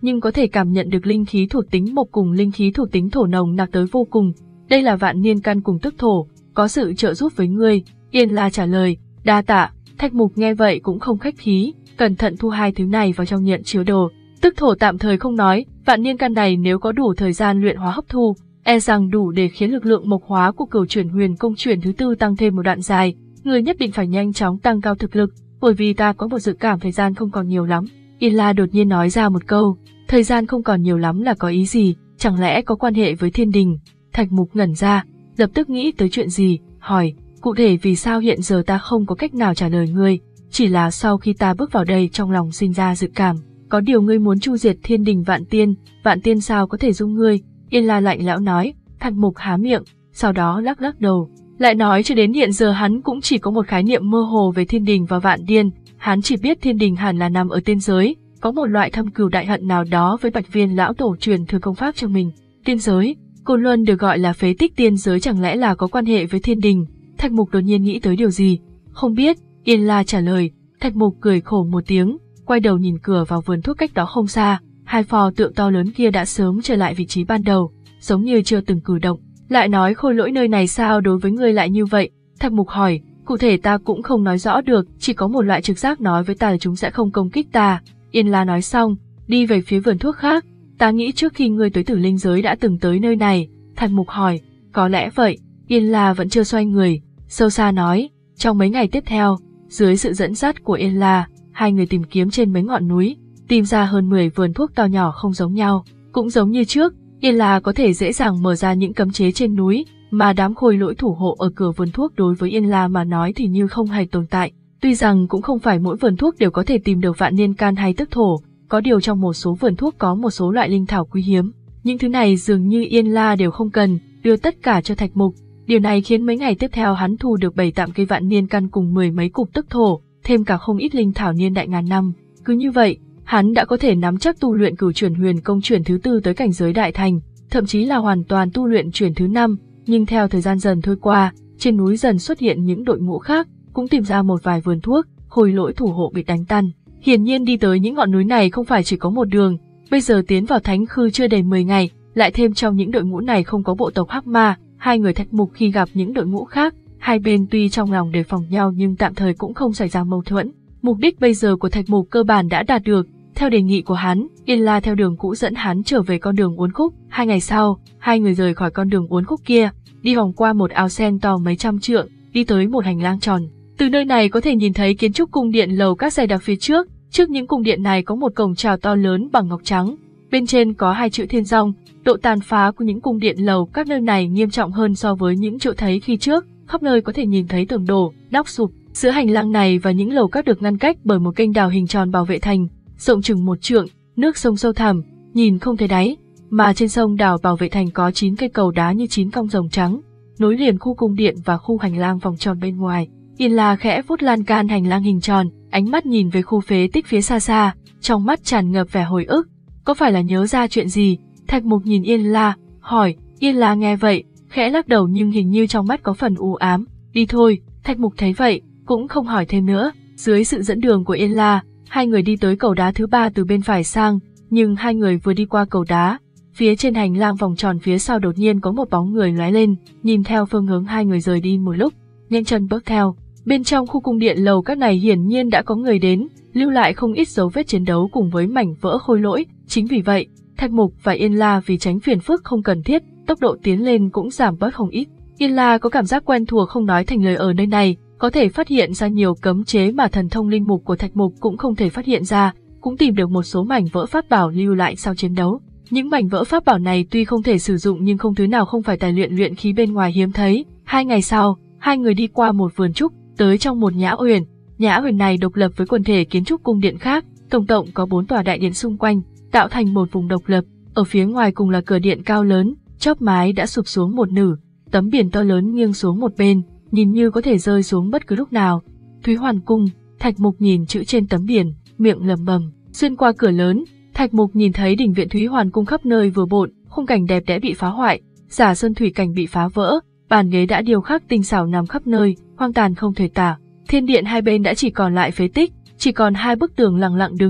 nhưng có thể cảm nhận được linh khí thuộc tính mộc cùng linh khí thuộc tính thổ nồng nặc tới vô cùng. Đây là vạn niên căn cùng tức thổ, có sự trợ giúp với ngươi. Yên La trả lời, đa tạ. Thạch Mục nghe vậy cũng không khách khí, cẩn thận thu hai thứ này vào trong nhận chứa đồ. Tức thổ tạm thời không nói, vạn niên căn này nếu có đủ thời gian luyện hóa hấp thu, e rằng đủ để khiến lực lượng mộc hóa của Cửu Chuyển Huyền Công chuyển thứ tư tăng thêm một đoạn dài. Người nhất định phải nhanh chóng tăng cao thực lực, bởi vì ta có một dự cảm thời gian không còn nhiều lắm. Yên La đột nhiên nói ra một câu, thời gian không còn nhiều lắm là có ý gì, chẳng lẽ có quan hệ với thiên đình? Thạch Mục ngẩn ra, lập tức nghĩ tới chuyện gì, hỏi, cụ thể vì sao hiện giờ ta không có cách nào trả lời ngươi, chỉ là sau khi ta bước vào đây trong lòng sinh ra dự cảm, có điều ngươi muốn chu diệt thiên đình vạn tiên, vạn tiên sao có thể dung ngươi? Yên La lạnh lẽo nói. Thạch Mục há miệng, sau đó lắc lắc đầu, lại nói cho đến hiện giờ hắn cũng chỉ có một khái niệm mơ hồ về thiên đình và vạn tiên, hắn chỉ biết thiên đình hẳn là nằm ở tiên giới, có một loại thâm cừu đại hận nào đó với Bạch Viên lão tổ truyền thừa công pháp cho mình. Tiên giới, Côn Luân được gọi là phế tích tiên giới, chẳng lẽ là có quan hệ với thiên đình? Thạch Mục đột nhiên nghĩ tới điều gì, không biết. Yên La trả lời. Thạch Mục cười khổ một tiếng, quay đầu nhìn cửa vào vườn thuốc cách đó không xa, hai pho tượng to lớn kia đã sớm trở lại vị trí ban đầu, giống như chưa từng cử động. Lại nói Khôi Lỗi nơi này sao đối với ngươi lại như vậy? Thạch Mục hỏi. Cụ thể ta cũng không nói rõ được, chỉ có một loại trực giác nói với ta là chúng sẽ không công kích ta. Yên La nói xong, đi về phía vườn thuốc khác. Ta nghĩ trước khi ngươi tới Tử Linh giới đã từng tới nơi này. Thạch Mục hỏi. Có lẽ vậy. Yên La vẫn chưa xoay người, sâu xa nói. Trong mấy ngày tiếp theo, dưới sự dẫn dắt của Yên La, hai người tìm kiếm trên mấy ngọn núi, tìm ra hơn mười vườn thuốc to nhỏ không giống nhau. Cũng giống như trước, Yên La có thể dễ dàng mở ra những cấm chế trên núi, mà đám khôi lỗi thủ hộ ở cửa vườn thuốc đối với Yên La mà nói thì như không hề tồn tại. Tuy rằng cũng không phải mỗi vườn thuốc đều có thể tìm được vạn niên can hay tức thổ, có điều trong một số vườn thuốc có một số loại linh thảo quý hiếm. Những thứ này dường như Yên La đều không cần, đưa tất cả cho Thạch Mục. Điều này khiến mấy ngày tiếp theo hắn thu được bảy tạm cây vạn niên căn cùng mười mấy cục tức thổ, thêm cả không ít linh thảo niên đại ngàn năm. Cứ như vậy, hắn đã có thể nắm chắc tu luyện Cửu Chuyển Huyền Công chuyển thứ tư tới cảnh giới đại thành, thậm chí là hoàn toàn tu luyện chuyển thứ năm. Nhưng theo thời gian dần trôi qua, trên núi dần xuất hiện những đội ngũ khác, cũng tìm ra một vài vườn thuốc, khôi lỗi thủ hộ bị đánh tan. Hiển nhiên đi tới những ngọn núi này không phải chỉ có một đường, bây giờ tiến vào Thánh Khư chưa đầy mười ngày, lại thêm trong những đội ngũ này không có bộ tộc Hắc Ma. Hai người Thạch Mục khi gặp những đội ngũ khác, hai bên tuy trong lòng đề phòng nhau nhưng tạm thời cũng không xảy ra mâu thuẫn. Mục đích bây giờ của Thạch Mục cơ bản đã đạt được. Theo đề nghị của hắn, Yên La theo đường cũ dẫn hắn trở về con đường uốn khúc. Hai ngày sau, hai người rời khỏi con đường uốn khúc kia, đi vòng qua một ao sen to mấy trăm trượng, đi tới một hành lang tròn. Từ nơi này có thể nhìn thấy kiến trúc cung điện lầu các dày đặc phía trước. Trước những cung điện này có một cổng chào to lớn bằng ngọc trắng, bên trên có hai chữ Thiên Dòng. Độ tàn phá của những cung điện lầu các nơi này nghiêm trọng hơn so với những chỗ thấy khi trước, khắp nơi có thể nhìn thấy tường đổ, nóc sụp. Giữa hành lang này và những lầu các được ngăn cách bởi một kênh đào hình tròn bảo vệ thành, rộng chừng một trượng, nước sông sâu thẳm, nhìn không thấy đáy, mà trên sông đào bảo vệ thành có chín cây cầu đá như chín cong rồng trắng, nối liền khu cung điện và khu hành lang vòng tròn bên ngoài. Yên La khẽ vuốt lan can hành lang hình tròn, ánh mắt nhìn về khu phế tích phía xa xa, trong mắt tràn ngập vẻ hồi ức. Có phải là nhớ ra chuyện gì? Thạch Mục nhìn Yên La, hỏi. Yên La nghe vậy, khẽ lắc đầu nhưng hình như trong mắt có phần u ám. Đi thôi. Thạch Mục thấy vậy, cũng không hỏi thêm nữa. Dưới sự dẫn đường của Yên La, hai người đi tới cầu đá thứ ba từ bên phải sang, nhưng hai người vừa đi qua cầu đá, phía trên hành lang vòng tròn phía sau đột nhiên có một bóng người lóe lên, nhìn theo phương hướng hai người rời đi một lúc, nhanh chân bước theo. Bên trong khu cung điện lầu các này hiển nhiên đã có người đến, lưu lại không ít dấu vết chiến đấu cùng với mảnh vỡ khôi lỗi. Chính vì vậy, Thạch Mục và Yên La vì tránh phiền phức không cần thiết, tốc độ tiến lên cũng giảm bớt không ít. Yên La có cảm giác quen thuộc không nói thành lời ở nơi này, có thể phát hiện ra nhiều cấm chế mà thần thông linh mục của Thạch Mục cũng không thể phát hiện ra, cũng tìm được một số mảnh vỡ pháp bảo lưu lại sau chiến đấu. Những mảnh vỡ pháp bảo này tuy không thể sử dụng nhưng không thứ nào không phải tài luyện luyện khí bên ngoài hiếm thấy. Hai ngày sau, hai người đi qua một vườn trúc, tới trong một nhã huyền. Nhã huyền này độc lập với quần thể kiến trúc cung điện khác, tổng cộng có bốn tòa đại điện xung quanh, tạo thành một vùng độc lập. Ở phía ngoài cùng là cửa điện cao lớn, chóp mái đã sụp xuống một nửa, tấm biển to lớn nghiêng xuống một bên, nhìn như có thể rơi xuống bất cứ lúc nào. Thúy Hoàn Cung. Thạch Mục nhìn chữ trên tấm biển, miệng lẩm bẩm. Xuyên qua cửa lớn, Thạch Mục nhìn thấy đình viện Thúy Hoàn Cung khắp nơi vừa bộn, khung cảnh đẹp đẽ bị phá hoại, giả sơn thủy cảnh bị phá vỡ, bàn ghế đã điêu khắc tinh xảo nằm khắp nơi, hoang tàn không thể tả. Thiên điện hai bên đã chỉ còn lại phế tích, chỉ còn hai bức tường lặng lặng đứng,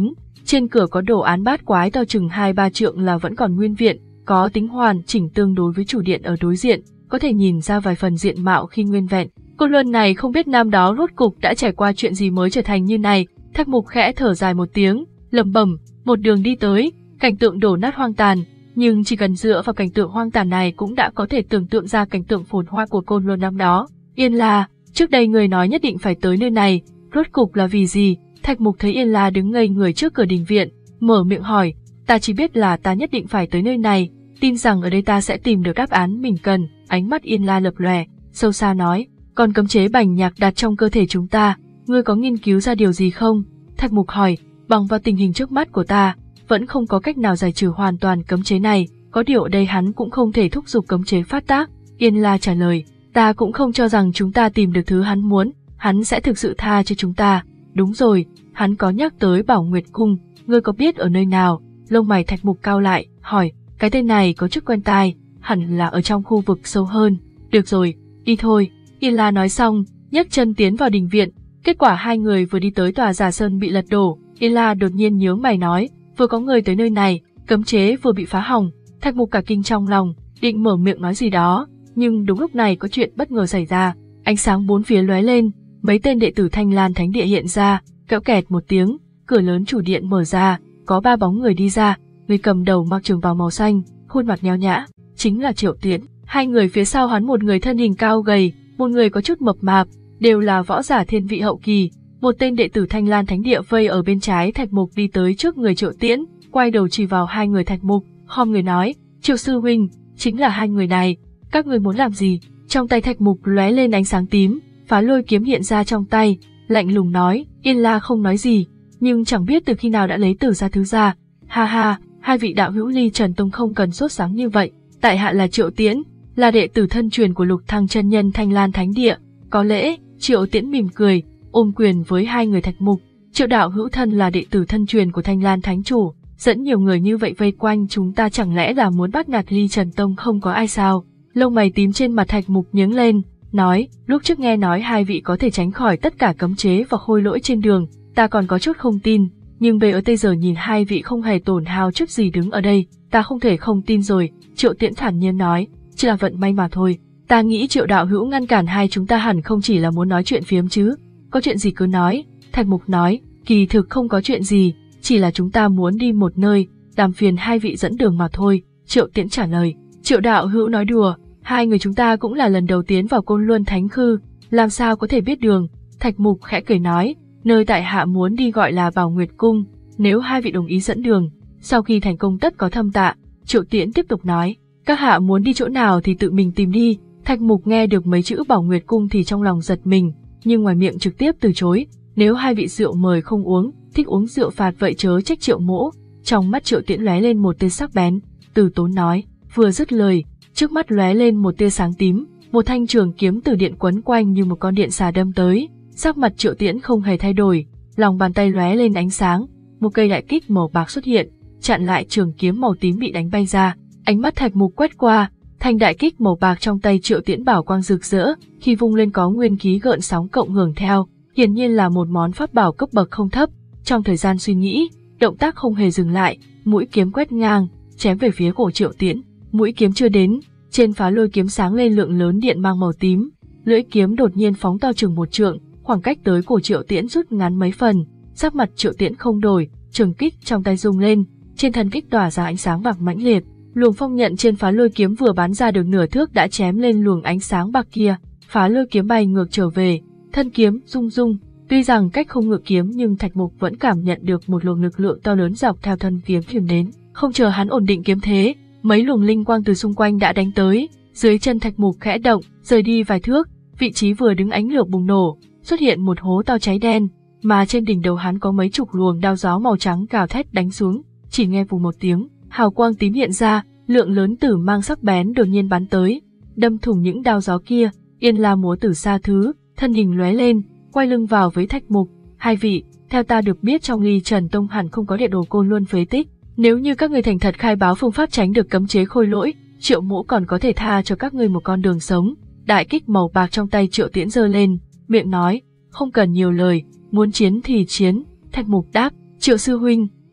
Trên cửa có đồ án bát quái to chừng hai ba trượng là vẫn còn nguyên vẹn, có tính hoàn chỉnh tương đối với chủ điện ở đối diện, có thể nhìn ra vài phần diện mạo khi nguyên vẹn. Côn Luân này không biết năm đó rốt cục đã trải qua chuyện gì mới trở thành như này. Thạch Mục khẽ thở dài một tiếng, lẩm bẩm, một đường đi tới, cảnh tượng đổ nát hoang tàn, nhưng chỉ cần dựa vào cảnh tượng hoang tàn này cũng đã có thể tưởng tượng ra cảnh tượng phồn hoa của Côn Luân năm đó. Yên La, trước đây người nói nhất định phải tới nơi này, rốt cục là vì gì? Thạch Mục thấy Yên La đứng ngây người trước cửa đình viện, mở miệng hỏi, ta chỉ biết là ta nhất định phải tới nơi này, tin rằng ở đây ta sẽ tìm được đáp án mình cần. Ánh mắt Yên La lập lòe, sâu xa nói, còn cấm chế bành nhạc đặt trong cơ thể chúng ta, ngươi có nghiên cứu ra điều gì không? Thạch Mục hỏi, bằng vào tình hình trước mắt của ta, vẫn không có cách nào giải trừ hoàn toàn cấm chế này, có điều ở đây hắn cũng không thể thúc giục cấm chế phát tác. Yên La trả lời, ta cũng không cho rằng chúng ta tìm được thứ hắn muốn, hắn sẽ thực sự tha cho chúng ta. Đúng rồi, hắn có nhắc tới Bảo Nguyệt Cung, ngươi có biết ở nơi nào? Lông mày Thạch Mục cao lại, hỏi, cái tên này có chút quen tai, hẳn là ở trong khu vực sâu hơn. Được rồi, đi thôi. Yên La nói xong, nhấc chân tiến vào đình viện. Kết quả hai người vừa đi tới tòa Giả Sơn bị lật đổ, Yên La đột nhiên nhướng mày nói, vừa có người tới nơi này, cấm chế vừa bị phá hỏng. Thạch Mục cả kinh trong lòng, định mở miệng nói gì đó, nhưng đúng lúc này có chuyện bất ngờ xảy ra. Ánh sáng bốn phía lóe lên, mấy tên đệ tử Thanh Lan Thánh Địa hiện ra, kéo kẹt một tiếng, cửa lớn chủ điện mở ra, có ba bóng người đi ra, người cầm đầu mặc trường bào màu xanh, khuôn mặt nhéo nhã, chính là Triệu Tiễn. Hai người phía sau hắn, một người thân hình cao gầy, một người có chút mập mạp, đều là võ giả thiên vị hậu kỳ. Một tên đệ tử Thanh Lan Thánh Địa vây ở bên trái Thạch Mục đi tới trước người Triệu Tiễn, quay đầu chỉ vào hai người Thạch Mục, khom người nói, Triệu sư huynh, chính là hai người này, các người muốn làm gì? Trong tay Thạch Mục lóe lên ánh sáng tím, Phá Lôi kiếm hiện ra trong tay, lạnh lùng nói. Yên La không nói gì, nhưng chẳng biết từ khi nào đã lấy từ ra thứ ra. Ha ha, hai vị đạo hữu Ly Trần Tông không cần sốt sáng như vậy, tại hạ là Triệu Tiễn, là đệ tử thân truyền của Lục Thăng chân nhân Thanh Lan Thánh Địa. Có lẽ. Triệu Tiễn mỉm cười, ôm quyền với hai người Thạch Mục. Triệu đạo hữu thân là đệ tử thân truyền của Thanh Lan Thánh Chủ, dẫn nhiều người như vậy vây quanh chúng ta, chẳng lẽ là muốn bắt nạt Ly Trần Tông không có ai sao? Lông mày tím trên mặt Thạch Mục nhướng lên, nói, lúc trước nghe nói hai vị có thể tránh khỏi tất cả cấm chế và khôi lỗi trên đường, ta còn có chút không tin, nhưng bây ở giờ nhìn hai vị không hề tổn hao chút gì đứng ở đây, ta không thể không tin rồi. Triệu Tiễn thản nhiên nói, chỉ là vận may mà thôi. Ta nghĩ Triệu đạo hữu ngăn cản hai chúng ta hẳn không chỉ là muốn nói chuyện phiếm chứ, có chuyện gì cứ nói. Thạch Mục nói, kỳ thực không có chuyện gì, chỉ là chúng ta muốn đi một nơi, làm phiền hai vị dẫn đường mà thôi. Triệu Tiễn trả lời, Triệu đạo hữu nói đùa, hai người chúng ta cũng là lần đầu tiến vào Côn Luân Thánh Khư, làm sao có thể biết đường. Thạch Mục khẽ cười nói, nơi tại hạ muốn đi gọi là Bảo Nguyệt Cung, nếu hai vị đồng ý dẫn đường, sau khi thành công tất có thâm tạ. Triệu Tiễn tiếp tục nói, các hạ muốn đi chỗ nào thì tự mình tìm đi. Thạch Mục nghe được mấy chữ Bảo Nguyệt Cung thì trong lòng giật mình, nhưng ngoài miệng trực tiếp từ chối, nếu hai vị rượu mời không uống, thích uống rượu phạt vậy chớ trách Triệu mỗ. Trong mắt Triệu Tiễn lóe lên một tia sắc bén, từ tốn nói, vừa dứt lời, trước mắt lóe lên một tia sáng tím, một thanh trường kiếm từ điện quấn quanh như một con điện xà đâm tới. Sắc mặt Triệu Tiễn không hề thay đổi, lòng bàn tay lóe lên ánh sáng, một cây đại kích màu bạc xuất hiện, chặn lại trường kiếm màu tím bị đánh bay ra. Ánh mắt Thạch Mục quét qua, thanh đại kích màu bạc trong tay Triệu Tiễn bảo quang rực rỡ, khi vung lên có nguyên khí gợn sóng cộng hưởng theo, hiển nhiên là một món pháp bảo cấp bậc không thấp. Trong thời gian suy nghĩ, động tác không hề dừng lại, mũi kiếm quét ngang, chém về phía cổ Triệu Tiễn. Mũi kiếm chưa đến, trên Phá Lôi kiếm sáng lên lượng lớn điện mang màu tím, lưỡi kiếm đột nhiên phóng to chừng một trượng, khoảng cách tới cổ Triệu Tiễn rút ngắn mấy phần. Sắc mặt Triệu Tiễn không đổi, trường kích trong tay rung lên, trên thân kích tỏa ra ánh sáng bạc mãnh liệt. Luồng phong nhận trên Phá Lôi kiếm vừa bắn ra được nửa thước đã chém lên luồng ánh sáng bạc kia, Phá Lôi kiếm bay ngược trở về, thân kiếm rung rung. Tuy rằng cách không ngự kiếm nhưng Thạch Mục vẫn cảm nhận được một luồng lực lượng to lớn dọc theo thân kiếm truyền đến. Không chờ hắn ổn định kiếm thế, mấy luồng linh quang từ xung quanh đã đánh tới. Dưới chân Thạch Mục khẽ động, rời đi vài thước, vị trí vừa đứng ánh lửa bùng nổ, xuất hiện một hố to cháy đen, mà trên đỉnh đầu hắn có mấy chục luồng đao gió màu trắng gào thét đánh xuống. Chỉ nghe vù một tiếng, hào quang tím hiện ra, lượng lớn tử mang sắc bén đột nhiên bắn tới, đâm thủng những đao gió kia. Yên La múa tử sa thứ, thân hình lóe lên, quay lưng vào với Thạch Mục. Hai vị, theo ta được biết trong Ly Trần Tông hẳn không có địa đồ Côn Luân phế tích. Nếu như các người thành thật khai báo phương pháp tránh được cấm chế khôi lỗi, Triệu mỗ còn có thể tha cho các ngươi một con đường sống. Đại kích màu bạc trong tay Triệu Tiễn giơ lên, miệng nói, không cần nhiều lời, muốn chiến thì chiến. Thạch Mục đáp, Triệu sư huynh,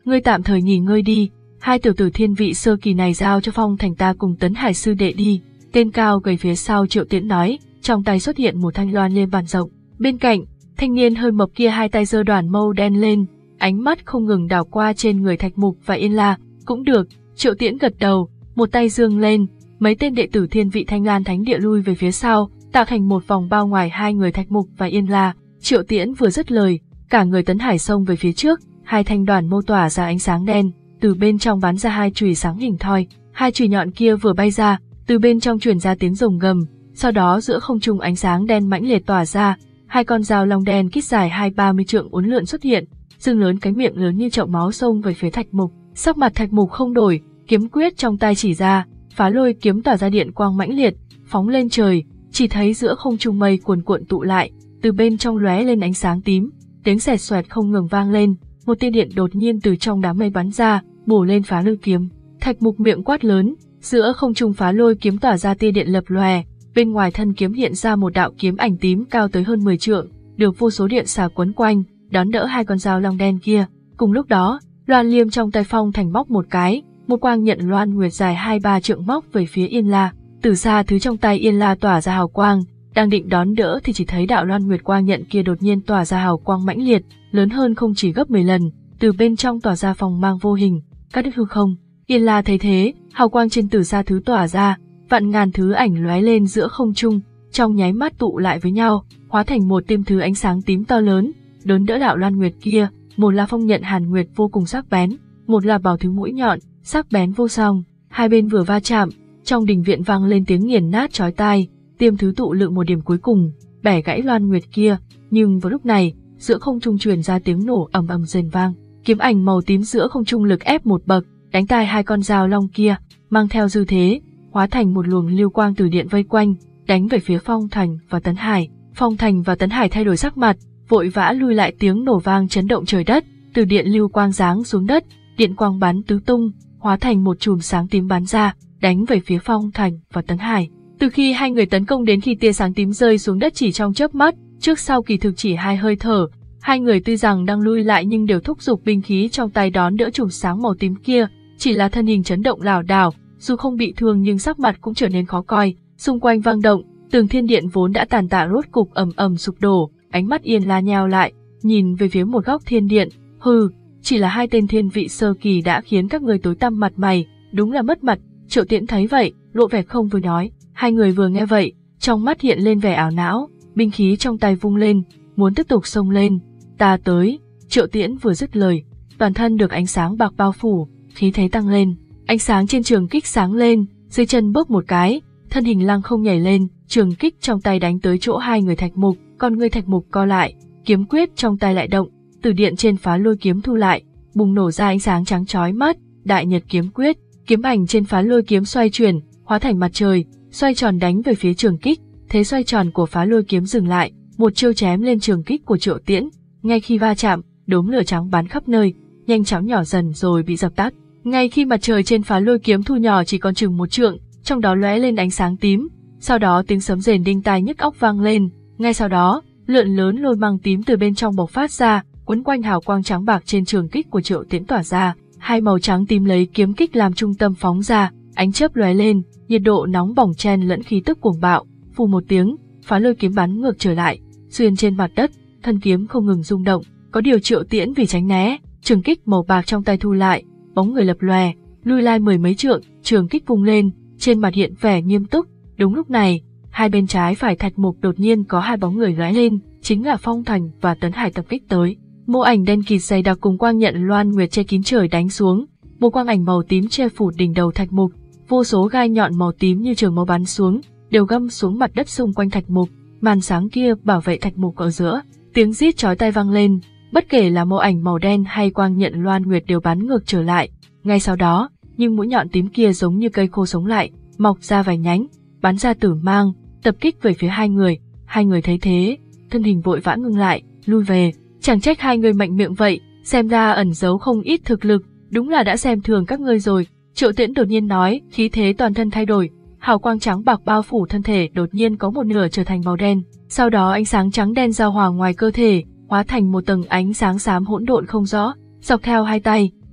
ngươi tạm thời nghỉ ngơi đi, hai tiểu tử thiên vị sơ kỳ này giao cho Phong Thành ta cùng Tấn Hải sư đệ đi. Tên cao gầy phía sau Triệu Tiễn nói, trong tay xuất hiện một thanh loan liêm bàn rộng. Bên cạnh, thanh niên hơi mập kia hai tay giơ đoàn mâu đen lên, ánh mắt không ngừng đảo qua trên người Thạch Mục và Yên La. Cũng được, Triệu Tiễn gật đầu, một tay giương lên, mấy tên đệ tử thiên vị Thanh Lan Thánh Địa lui về phía sau, tạo thành một vòng bao ngoài hai người Thạch Mục và Yên La. Triệu Tiễn vừa dứt lời, cả người Tấn Hải xông về phía trước, hai thanh đoàn mâu tỏa ra ánh sáng đen, từ bên trong bắn ra hai chùy sáng hình thoi, hai chùy nhọn kia vừa bay ra, từ bên trong truyền ra tiếng rồng gầm, sau đó giữa không trung ánh sáng đen mãnh liệt tỏa ra, hai con dao long đen kích dài hai ba mươi trượng uốn lượn xuất hiện, dương lớn cái miệng lớn như chậu máu xông về phía Thạch Mục. Sắc mặt Thạch Mục không đổi, kiếm quyết trong tay chỉ ra, phá lôi kiếm tỏa ra điện quang mãnh liệt, phóng lên trời, chỉ thấy giữa không trung mây cuồn cuộn tụ lại, từ bên trong lóe lên ánh sáng tím, tiếng xẹt xoẹt không ngừng vang lên, một tia điện đột nhiên từ trong đám mây bắn ra, bổ lên phá lôi kiếm. Thạch Mục miệng quát lớn, giữa không trung phá lôi kiếm tỏa ra tia điện lập lòe, bên ngoài thân kiếm hiện ra một đạo kiếm ảnh tím cao tới hơn mười trượng, được vô số điện xà quấn quanh, đón đỡ hai con dao long đen kia. Cùng lúc đó, loan liêm trong tay Phong Thành móc một cái, một quang nhận loan nguyệt dài hai ba trượng móc về phía Yên La. Từ xa thứ trong tay Yên La tỏa ra hào quang, đang định đón đỡ thì chỉ thấy đạo loan nguyệt quang nhận kia đột nhiên tỏa ra hào quang mãnh liệt, lớn hơn không chỉ gấp mười lần, từ bên trong tỏa ra phong mang vô hình, cắt đứt hư không. Yên La thấy thế, hào quang trên từ xa thứ tỏa ra, vạn ngàn thứ ảnh lóe lên giữa không trung, trong nháy mắt tụ lại với nhau, hóa thành một tiêm thứ ánh sáng tím to lớn, đón đỡ đạo loan nguyệt kia. Một là phong nhận hàn nguyệt vô cùng sắc bén, một là bảo thứ mũi nhọn, sắc bén vô song. Hai bên vừa va chạm, trong đình viện vang lên tiếng nghiền nát chói tai, tiêm thứ tụ lượng một điểm cuối cùng, bẻ gãy loan nguyệt kia. Nhưng vào lúc này, giữa không trung truyền ra tiếng nổ ầm ầm rền vang, kiếm ảnh màu tím giữa không trung lực ép một bậc, đánh tai hai con dao long kia, mang theo dư thế, hóa thành một luồng lưu quang từ điện vây quanh, đánh về phía Phong Thành và Tấn Hải. Phong Thành và Tấn Hải thay đổi sắc mặt, vội vã lui lại, tiếng nổ vang chấn động trời đất, từ điện lưu quang giáng xuống đất, điện quang bắn tứ tung, hóa thành một chùm sáng tím bắn ra, đánh về phía Phong Thành và Tấn Hải. Từ khi hai người tấn công đến khi tia sáng tím rơi xuống đất chỉ trong chớp mắt, trước sau kỳ thực chỉ hai hơi thở, hai người tuy rằng đang lui lại nhưng đều thúc giục binh khí trong tay đón đỡ chùm sáng màu tím kia, chỉ là thân hình chấn động lảo đảo, dù không bị thương nhưng sắc mặt cũng trở nên khó coi, xung quanh vang động, tường thiên điện vốn đã tàn tạ rốt cục ầm ầm sụp đổ. Ánh mắt Yên La nheo lại, nhìn về phía một góc thiên điện, hừ, chỉ là hai tên thiên vị sơ kỳ đã khiến các người tối tăm mặt mày, đúng là mất mặt. Triệu Tiễn thấy vậy, lộ vẻ không vui nói. Hai người vừa nghe vậy, trong mắt hiện lên vẻ ảo não, binh khí trong tay vung lên, muốn tiếp tục xông lên. Ta tới. Triệu Tiễn vừa dứt lời, toàn thân được ánh sáng bạc bao phủ, khí thế tăng lên, ánh sáng trên trường kích sáng lên, dưới chân bước một cái, thân hình lăng không nhảy lên, trường kích trong tay đánh tới chỗ hai người Thạch Mục. Con người Thạch Mục co lại, kiếm quyết trong tay lại động, từ điện trên phá lôi kiếm thu lại, bùng nổ ra ánh sáng trắng chói mắt, đại nhật kiếm quyết, kiếm ảnh trên phá lôi kiếm xoay chuyển, hóa thành mặt trời, xoay tròn đánh về phía trường kích, thế xoay tròn của phá lôi kiếm dừng lại, một chiêu chém lên trường kích của Triệu Tiễn, ngay khi va chạm, đốm lửa trắng bắn khắp nơi, nhanh chóng nhỏ dần rồi bị dập tắt. Ngay khi mặt trời trên phá lôi kiếm thu nhỏ chỉ còn chừng một trượng, trong đó lóe lên ánh sáng tím, sau đó tiếng sấm rền đinh tai nhức óc vang lên. Ngay sau đó, lượn lớn lôi mang tím từ bên trong bộc phát ra, quấn quanh hào quang trắng bạc trên trường kích của Triệu Tiễn tỏa ra, hai màu trắng tím lấy kiếm kích làm trung tâm phóng ra, ánh chớp lóe lên, nhiệt độ nóng bỏng chen lẫn khí tức cuồng bạo, phù một tiếng, phá lôi kiếm bắn ngược trở lại, xuyên trên mặt đất, thân kiếm không ngừng rung động. Có điều Triệu Tiễn vì tránh né, trường kích màu bạc trong tay thu lại, bóng người lập lòe, lui lai mười mấy trượng, trường kích vung lên, trên mặt hiện vẻ nghiêm túc. Đúng lúc này, hai bên trái phải Thạch Mục đột nhiên có hai bóng người lóe lên, chính là Phong Thành và Tấn Hải tập kích tới. Mô ảnh đen kịt dày đặc cùng quang nhận loan nguyệt che kín trời đánh xuống, một quang ảnh màu tím che phủ đỉnh đầu Thạch Mục, vô số gai nhọn màu tím như trường máu bắn xuống, đều găm xuống mặt đất xung quanh Thạch Mục. Màn sáng kia bảo vệ Thạch Mục ở giữa, tiếng rít chói tai vang lên, bất kể là mô ảnh màu đen hay quang nhận loan nguyệt đều bắn ngược trở lại. Ngay sau đó, nhưng mũi nhọn tím kia giống như cây khô sống lại, mọc ra vài nhánh, bắn ra tử mang, tập kích về phía hai người. Hai người thấy thế, thân hình vội vã ngưng lại, lui về. Chẳng trách hai người mạnh miệng vậy, xem ra ẩn giấu không ít thực lực, đúng là đã xem thường các ngươi rồi. Triệu Tiễn đột nhiên nói, khí thế toàn thân thay đổi, hào quang trắng bạc bao phủ thân thể đột nhiên có một nửa trở thành màu đen, sau đó ánh sáng trắng đen giao hòa ngoài cơ thể, hóa thành một tầng ánh sáng xám hỗn độn không rõ, dọc theo hai tay,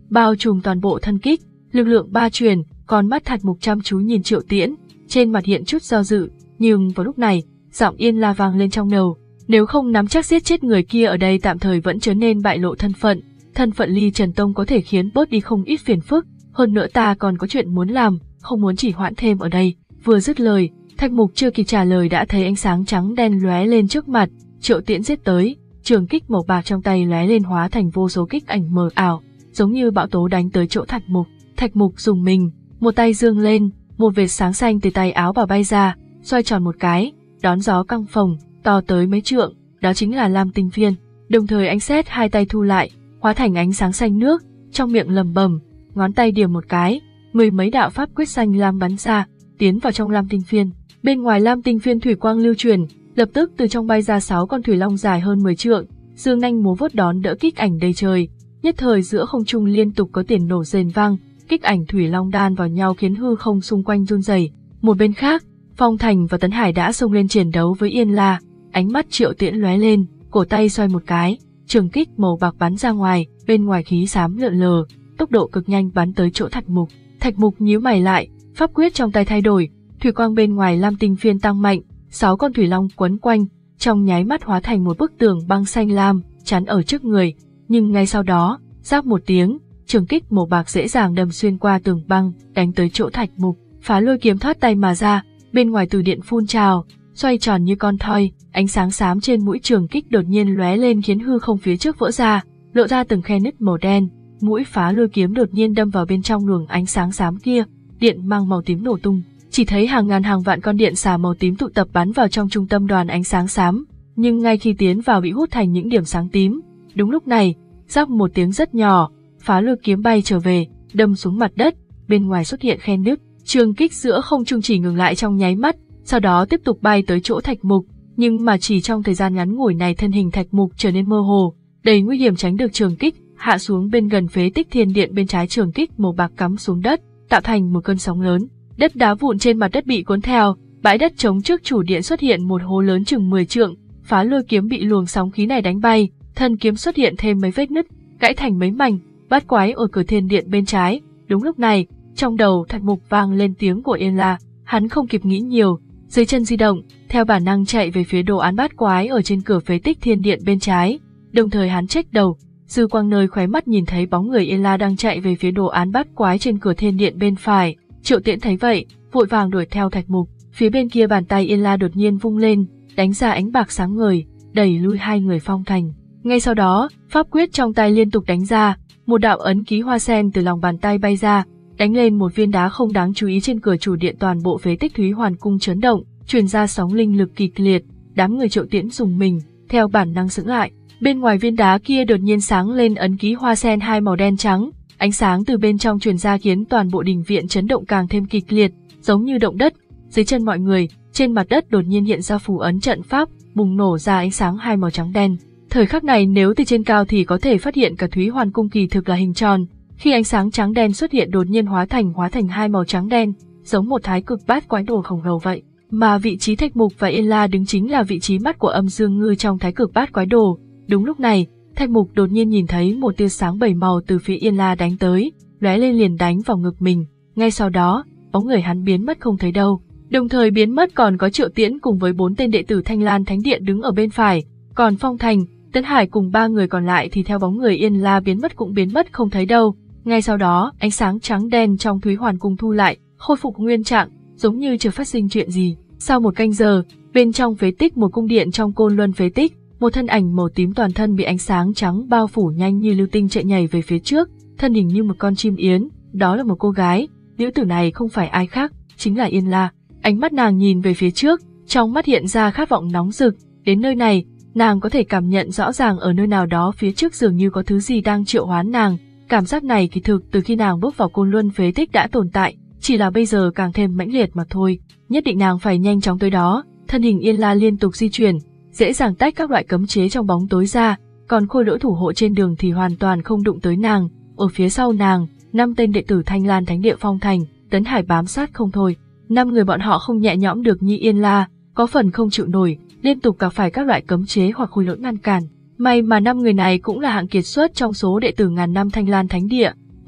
bao trùm toàn bộ thân kích, lực lượng ba truyền, con mắt Thạch Mục chăm chú nhìn Triệu Tiễn, trên mặt hiện chút do dự, nhưng vào lúc này, giọng Yên La vang lên trong đầu, nếu không nắm chắc giết chết người kia ở đây tạm thời vẫn chớ nên bại lộ thân phận, thân phận Ly Trần Tông có thể khiến bớt đi không ít phiền phức, hơn nữa ta còn có chuyện muốn làm, không muốn chỉ hoãn thêm ở đây. Vừa dứt lời, Thạch Mục chưa kịp trả lời đã thấy ánh sáng trắng đen lóe lên trước mặt, Triệu Tiễn giết tới, trường kích màu bạc trong tay lóe lên hóa thành vô số kích ảnh mờ ảo, giống như bão tố đánh tới chỗ Thạch Mục. Thạch Mục dùng mình, một tay dương lên, một vệt sáng xanh từ tay áo bảo bay ra, xoay tròn một cái, đón gió căng phồng, to tới mấy trượng, đó chính là Lam Tinh Phiên. Đồng thời ánh sét hai tay thu lại, hóa thành ánh sáng xanh nước, trong miệng lầm bầm, ngón tay điểm một cái, mười mấy đạo pháp quyết xanh lam bắn ra, tiến vào trong Lam Tinh Phiên. Bên ngoài Lam Tinh Phiên thủy quang lưu truyền, lập tức từ trong bay ra sáu con thủy long dài hơn mười trượng, dương nanh múa vuốt đón đỡ kích ảnh đầy trời. Nhất thời giữa không trung liên tục có tiếng nổ rền vang, kích ảnh thủy long đan vào nhau khiến hư không xung quanh run rẩy. Một bên khác, Phong Thành và Tấn Hải đã xông lên chiến đấu với Yên La, ánh mắt Triệu Tiễn lóe lên, cổ tay xoay một cái, trường kích màu bạc bắn ra ngoài, bên ngoài khí xám lượn lờ, tốc độ cực nhanh bắn tới chỗ Thạch Mục. Thạch Mục nhíu mày lại, pháp quyết trong tay thay đổi, thủy quang bên ngoài Lam Tinh Phiên tăng mạnh, sáu con thủy long quấn quanh, trong nháy mắt hóa thành một bức tường băng xanh lam, chắn ở trước người. Nhưng ngay sau đó, rác một tiếng, trường kích màu bạc dễ dàng đâm xuyên qua tường băng, đánh tới chỗ Thạch Mục. Phá lôi kiếm thoát tay mà ra, bên ngoài từ điện phun trào, xoay tròn như con thoi, ánh sáng xám trên mũi trường kích đột nhiên lóe lên khiến hư không phía trước vỡ ra, lộ ra từng khe nứt màu đen. Mũi phá lôi kiếm đột nhiên đâm vào bên trong luồng ánh sáng xám kia, điện mang màu tím nổ tung. Chỉ thấy hàng ngàn hàng vạn con điện xà màu tím tụ tập bắn vào trong trung tâm đoàn ánh sáng xám, nhưng ngay khi tiến vào bị hút thành những điểm sáng tím. Đúng lúc này, rắc một tiếng rất nhỏ, phá lôi kiếm bay trở về, đâm xuống mặt đất, bên ngoài xuất hiện khe nứt. Trường kích giữa không trung chỉ ngừng lại trong nháy mắt, sau đó tiếp tục bay tới chỗ Thạch Mục, nhưng mà chỉ trong thời gian ngắn ngủi này thân hình Thạch Mục trở nên mơ hồ, đầy nguy hiểm tránh được trường kích, hạ xuống bên gần phế tích thiên điện bên trái trường kích màu bạc cắm xuống đất, tạo thành một cơn sóng lớn. Đất đá vụn trên mặt đất bị cuốn theo, bãi đất trống trước chủ điện xuất hiện một hố lớn chừng mười trượng, phá lôi kiếm bị luồng sóng khí này đánh bay, thân kiếm xuất hiện thêm mấy vết nứt, gãy thành mấy mảnh, bát quái ở cửa thiên điện bên trái. Đúng lúc này, trong đầu Thạch Mục vang lên tiếng của Yên La, hắn không kịp nghĩ nhiều, dưới chân di động, theo bản năng chạy về phía đồ án bát quái ở trên cửa phế tích thiên điện bên trái, đồng thời hắn chếch đầu, dư quang nơi khóe mắt nhìn thấy bóng người Yên La đang chạy về phía đồ án bát quái trên cửa thiên điện bên phải. Triệu Tiễn thấy vậy, vội vàng đuổi theo Thạch Mục, phía bên kia bàn tay Yên La đột nhiên vung lên, đánh ra ánh bạc sáng ngời, đẩy lui hai người Phong Thành. Ngay sau đó, pháp quyết trong tay liên tục đánh ra, một đạo ấn ký hoa sen từ lòng bàn tay bay ra, đánh lên một viên đá không đáng chú ý trên cửa chủ điện, toàn bộ phế tích Thúy Hoàn cung chấn động, truyền ra sóng linh lực kịch liệt, đám người Triệu Tiễn dùng mình, theo bản năng sững lại. Bên ngoài viên đá kia đột nhiên sáng lên ấn ký hoa sen hai màu đen trắng, ánh sáng từ bên trong truyền ra khiến toàn bộ đình viện chấn động càng thêm kịch liệt, giống như động đất. Dưới chân mọi người, trên mặt đất đột nhiên hiện ra phù ấn trận pháp, bùng nổ ra ánh sáng hai màu trắng đen. Thời khắc này nếu từ trên cao thì có thể phát hiện cả Thúy Hoàn cung kỳ thực là hình tròn. Khi ánh sáng trắng đen xuất hiện đột nhiên hóa thành hóa thành hai màu trắng đen, giống một thái cực bát quái đồ khổng lồ vậy. Mà vị trí Thạch Mục và Yên La đứng chính là vị trí mắt của Âm Dương Ngư trong thái cực bát quái đồ. Đúng lúc này, Thạch Mục đột nhiên nhìn thấy một tia sáng bảy màu từ phía Yên La đánh tới, lóe lên liền đánh vào ngực mình. Ngay sau đó, bóng người hắn biến mất không thấy đâu. Đồng thời biến mất còn có Triệu Tiễn cùng với bốn tên đệ tử Thanh Lan Thánh Điện đứng ở bên phải, còn Phong Thành, Tấn Hải cùng ba người còn lại thì theo bóng người Yên La biến mất cũng biến mất không thấy đâu. Ngay sau đó, ánh sáng trắng đen trong Thúy Hoàn cung thu lại, khôi phục nguyên trạng, giống như chưa phát sinh chuyện gì. Sau một canh giờ, bên trong phế tích một cung điện trong Côn Luân phế tích, một thân ảnh màu tím toàn thân bị ánh sáng trắng bao phủ nhanh như lưu tinh chạy nhảy về phía trước, thân hình như một con chim yến. Đó là một cô gái, nữ tử này không phải ai khác, chính là Yên La. Ánh mắt nàng nhìn về phía trước, trong mắt hiện ra khát vọng nóng rực. Đến nơi này, nàng có thể cảm nhận rõ ràng ở nơi nào đó phía trước dường như có thứ gì đang triệu hoán nàng. Cảm giác này kỳ thực từ khi nàng bước vào Côn Luân phế tích đã tồn tại, chỉ là bây giờ càng thêm mãnh liệt mà thôi. Nhất định nàng phải nhanh chóng tới đó. Thân hình Yên La liên tục di chuyển, dễ dàng tách các loại cấm chế trong bóng tối ra, còn khôi lỗi thủ hộ trên đường thì hoàn toàn không đụng tới nàng. Ở phía sau nàng, năm tên đệ tử Thanh Lan Thánh Địa Phong Thành, Tấn Hải bám sát không thôi. Năm người bọn họ không nhẹ nhõm được như Yên La, có phần không chịu nổi, liên tục gặp phải các loại cấm chế hoặc khôi lỗi ngăn cản. May mà năm người này cũng là hạng kiệt xuất trong số đệ tử ngàn năm Thanh Lan Thánh Địa.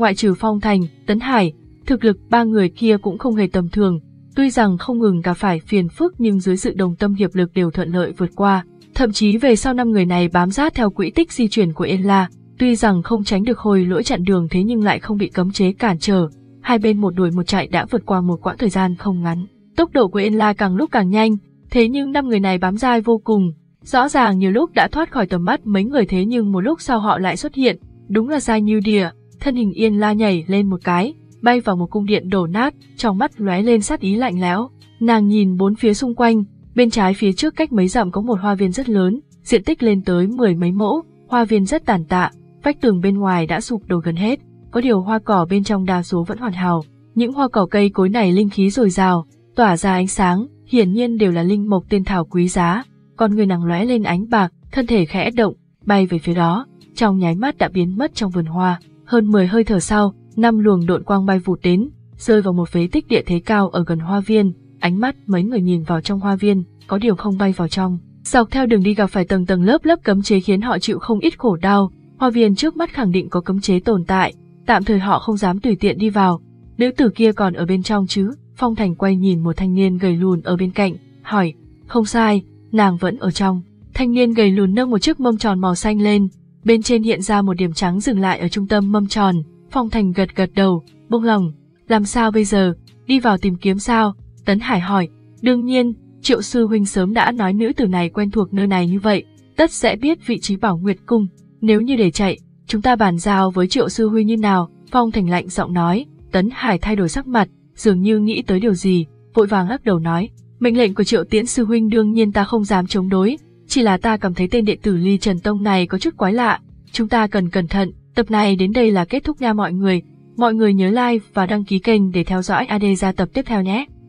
ngoại trừ Phong Thành, Tấn Hải, thực lực ba người kia cũng không hề tầm thường. Tuy rằng không ngừng gặp phải phiền phức nhưng dưới sự đồng tâm hiệp lực đều thuận lợi vượt qua. Thậm chí về sau năm người này bám sát theo quỹ tích di chuyển của Yên La, tuy rằng không tránh được Khôi Lỗi chặn đường thế nhưng lại không bị cấm chế cản trở. Hai bên một đuổi một chạy đã vượt qua một quãng thời gian không ngắn. Tốc độ của Yên La càng lúc càng nhanh, thế nhưng năm người này bám dai vô cùng. Rõ ràng nhiều lúc đã thoát khỏi tầm mắt mấy người thế nhưng một lúc sau họ lại xuất hiện, đúng là dai như đỉa. Thân hình Yên La nhảy lên một cái, bay vào một cung điện đổ nát, trong mắt lóe lên sát ý lạnh lẽo. Nàng nhìn bốn phía xung quanh, bên trái phía trước cách mấy dặm có một hoa viên rất lớn, diện tích lên tới mười mấy mẫu, hoa viên rất tàn tạ, vách tường bên ngoài đã sụp đổ gần hết, có điều hoa cỏ bên trong đa số vẫn hoàn hảo. Những hoa cỏ cây cối này linh khí dồi dào, tỏa ra ánh sáng, hiển nhiên đều là linh mộc tiên thảo quý giá. Con người nàng lóe lên ánh bạc, thân thể khẽ động, bay về phía đó, trong nháy mắt đã biến mất trong vườn hoa. Hơn mười hơi thở sau, năm luồng độn quang bay vụt đến, rơi vào một phế tích địa thế cao ở gần hoa viên. Ánh mắt mấy người nhìn vào trong hoa viên, có điều không bay vào trong. Dọc theo đường đi gặp phải tầng tầng lớp lớp cấm chế khiến họ chịu không ít khổ đau. Hoa viên trước mắt khẳng định có cấm chế tồn tại, tạm thời họ không dám tùy tiện đi vào. Nữ tử kia còn ở bên trong chứ? Phong Thành quay nhìn một thanh niên gầy lùn ở bên cạnh, hỏi. Không sai, nàng vẫn ở trong. Thanh niên gầy lùn nâng một chiếc mâm tròn màu xanh lên, bên trên hiện ra một điểm trắng dừng lại ở trung tâm mâm tròn. Phong Thành gật gật đầu, buông lòng. Làm sao bây giờ? Đi vào tìm kiếm sao? Tấn Hải hỏi. Đương nhiên, Triệu sư huynh sớm đã nói nữ tử này quen thuộc nơi này như vậy, tất sẽ biết vị trí Bảo Nguyệt cung. Nếu như để chạy, chúng ta bàn giao với Triệu sư huynh như nào? Phong Thành lạnh giọng nói. Tấn Hải thay đổi sắc mặt, dường như nghĩ tới điều gì, vội vàng lắc đầu nói. Mệnh lệnh của Triệu Tiễn sư huynh đương nhiên ta không dám chống đối, chỉ là ta cảm thấy tên đệ tử Ly Trần Tông này có chút quái lạ, chúng ta cần cẩn thận. Tập này đến đây là kết thúc nha mọi người, mọi người nhớ like và đăng ký kênh để theo dõi a đê ra tập tiếp theo nhé.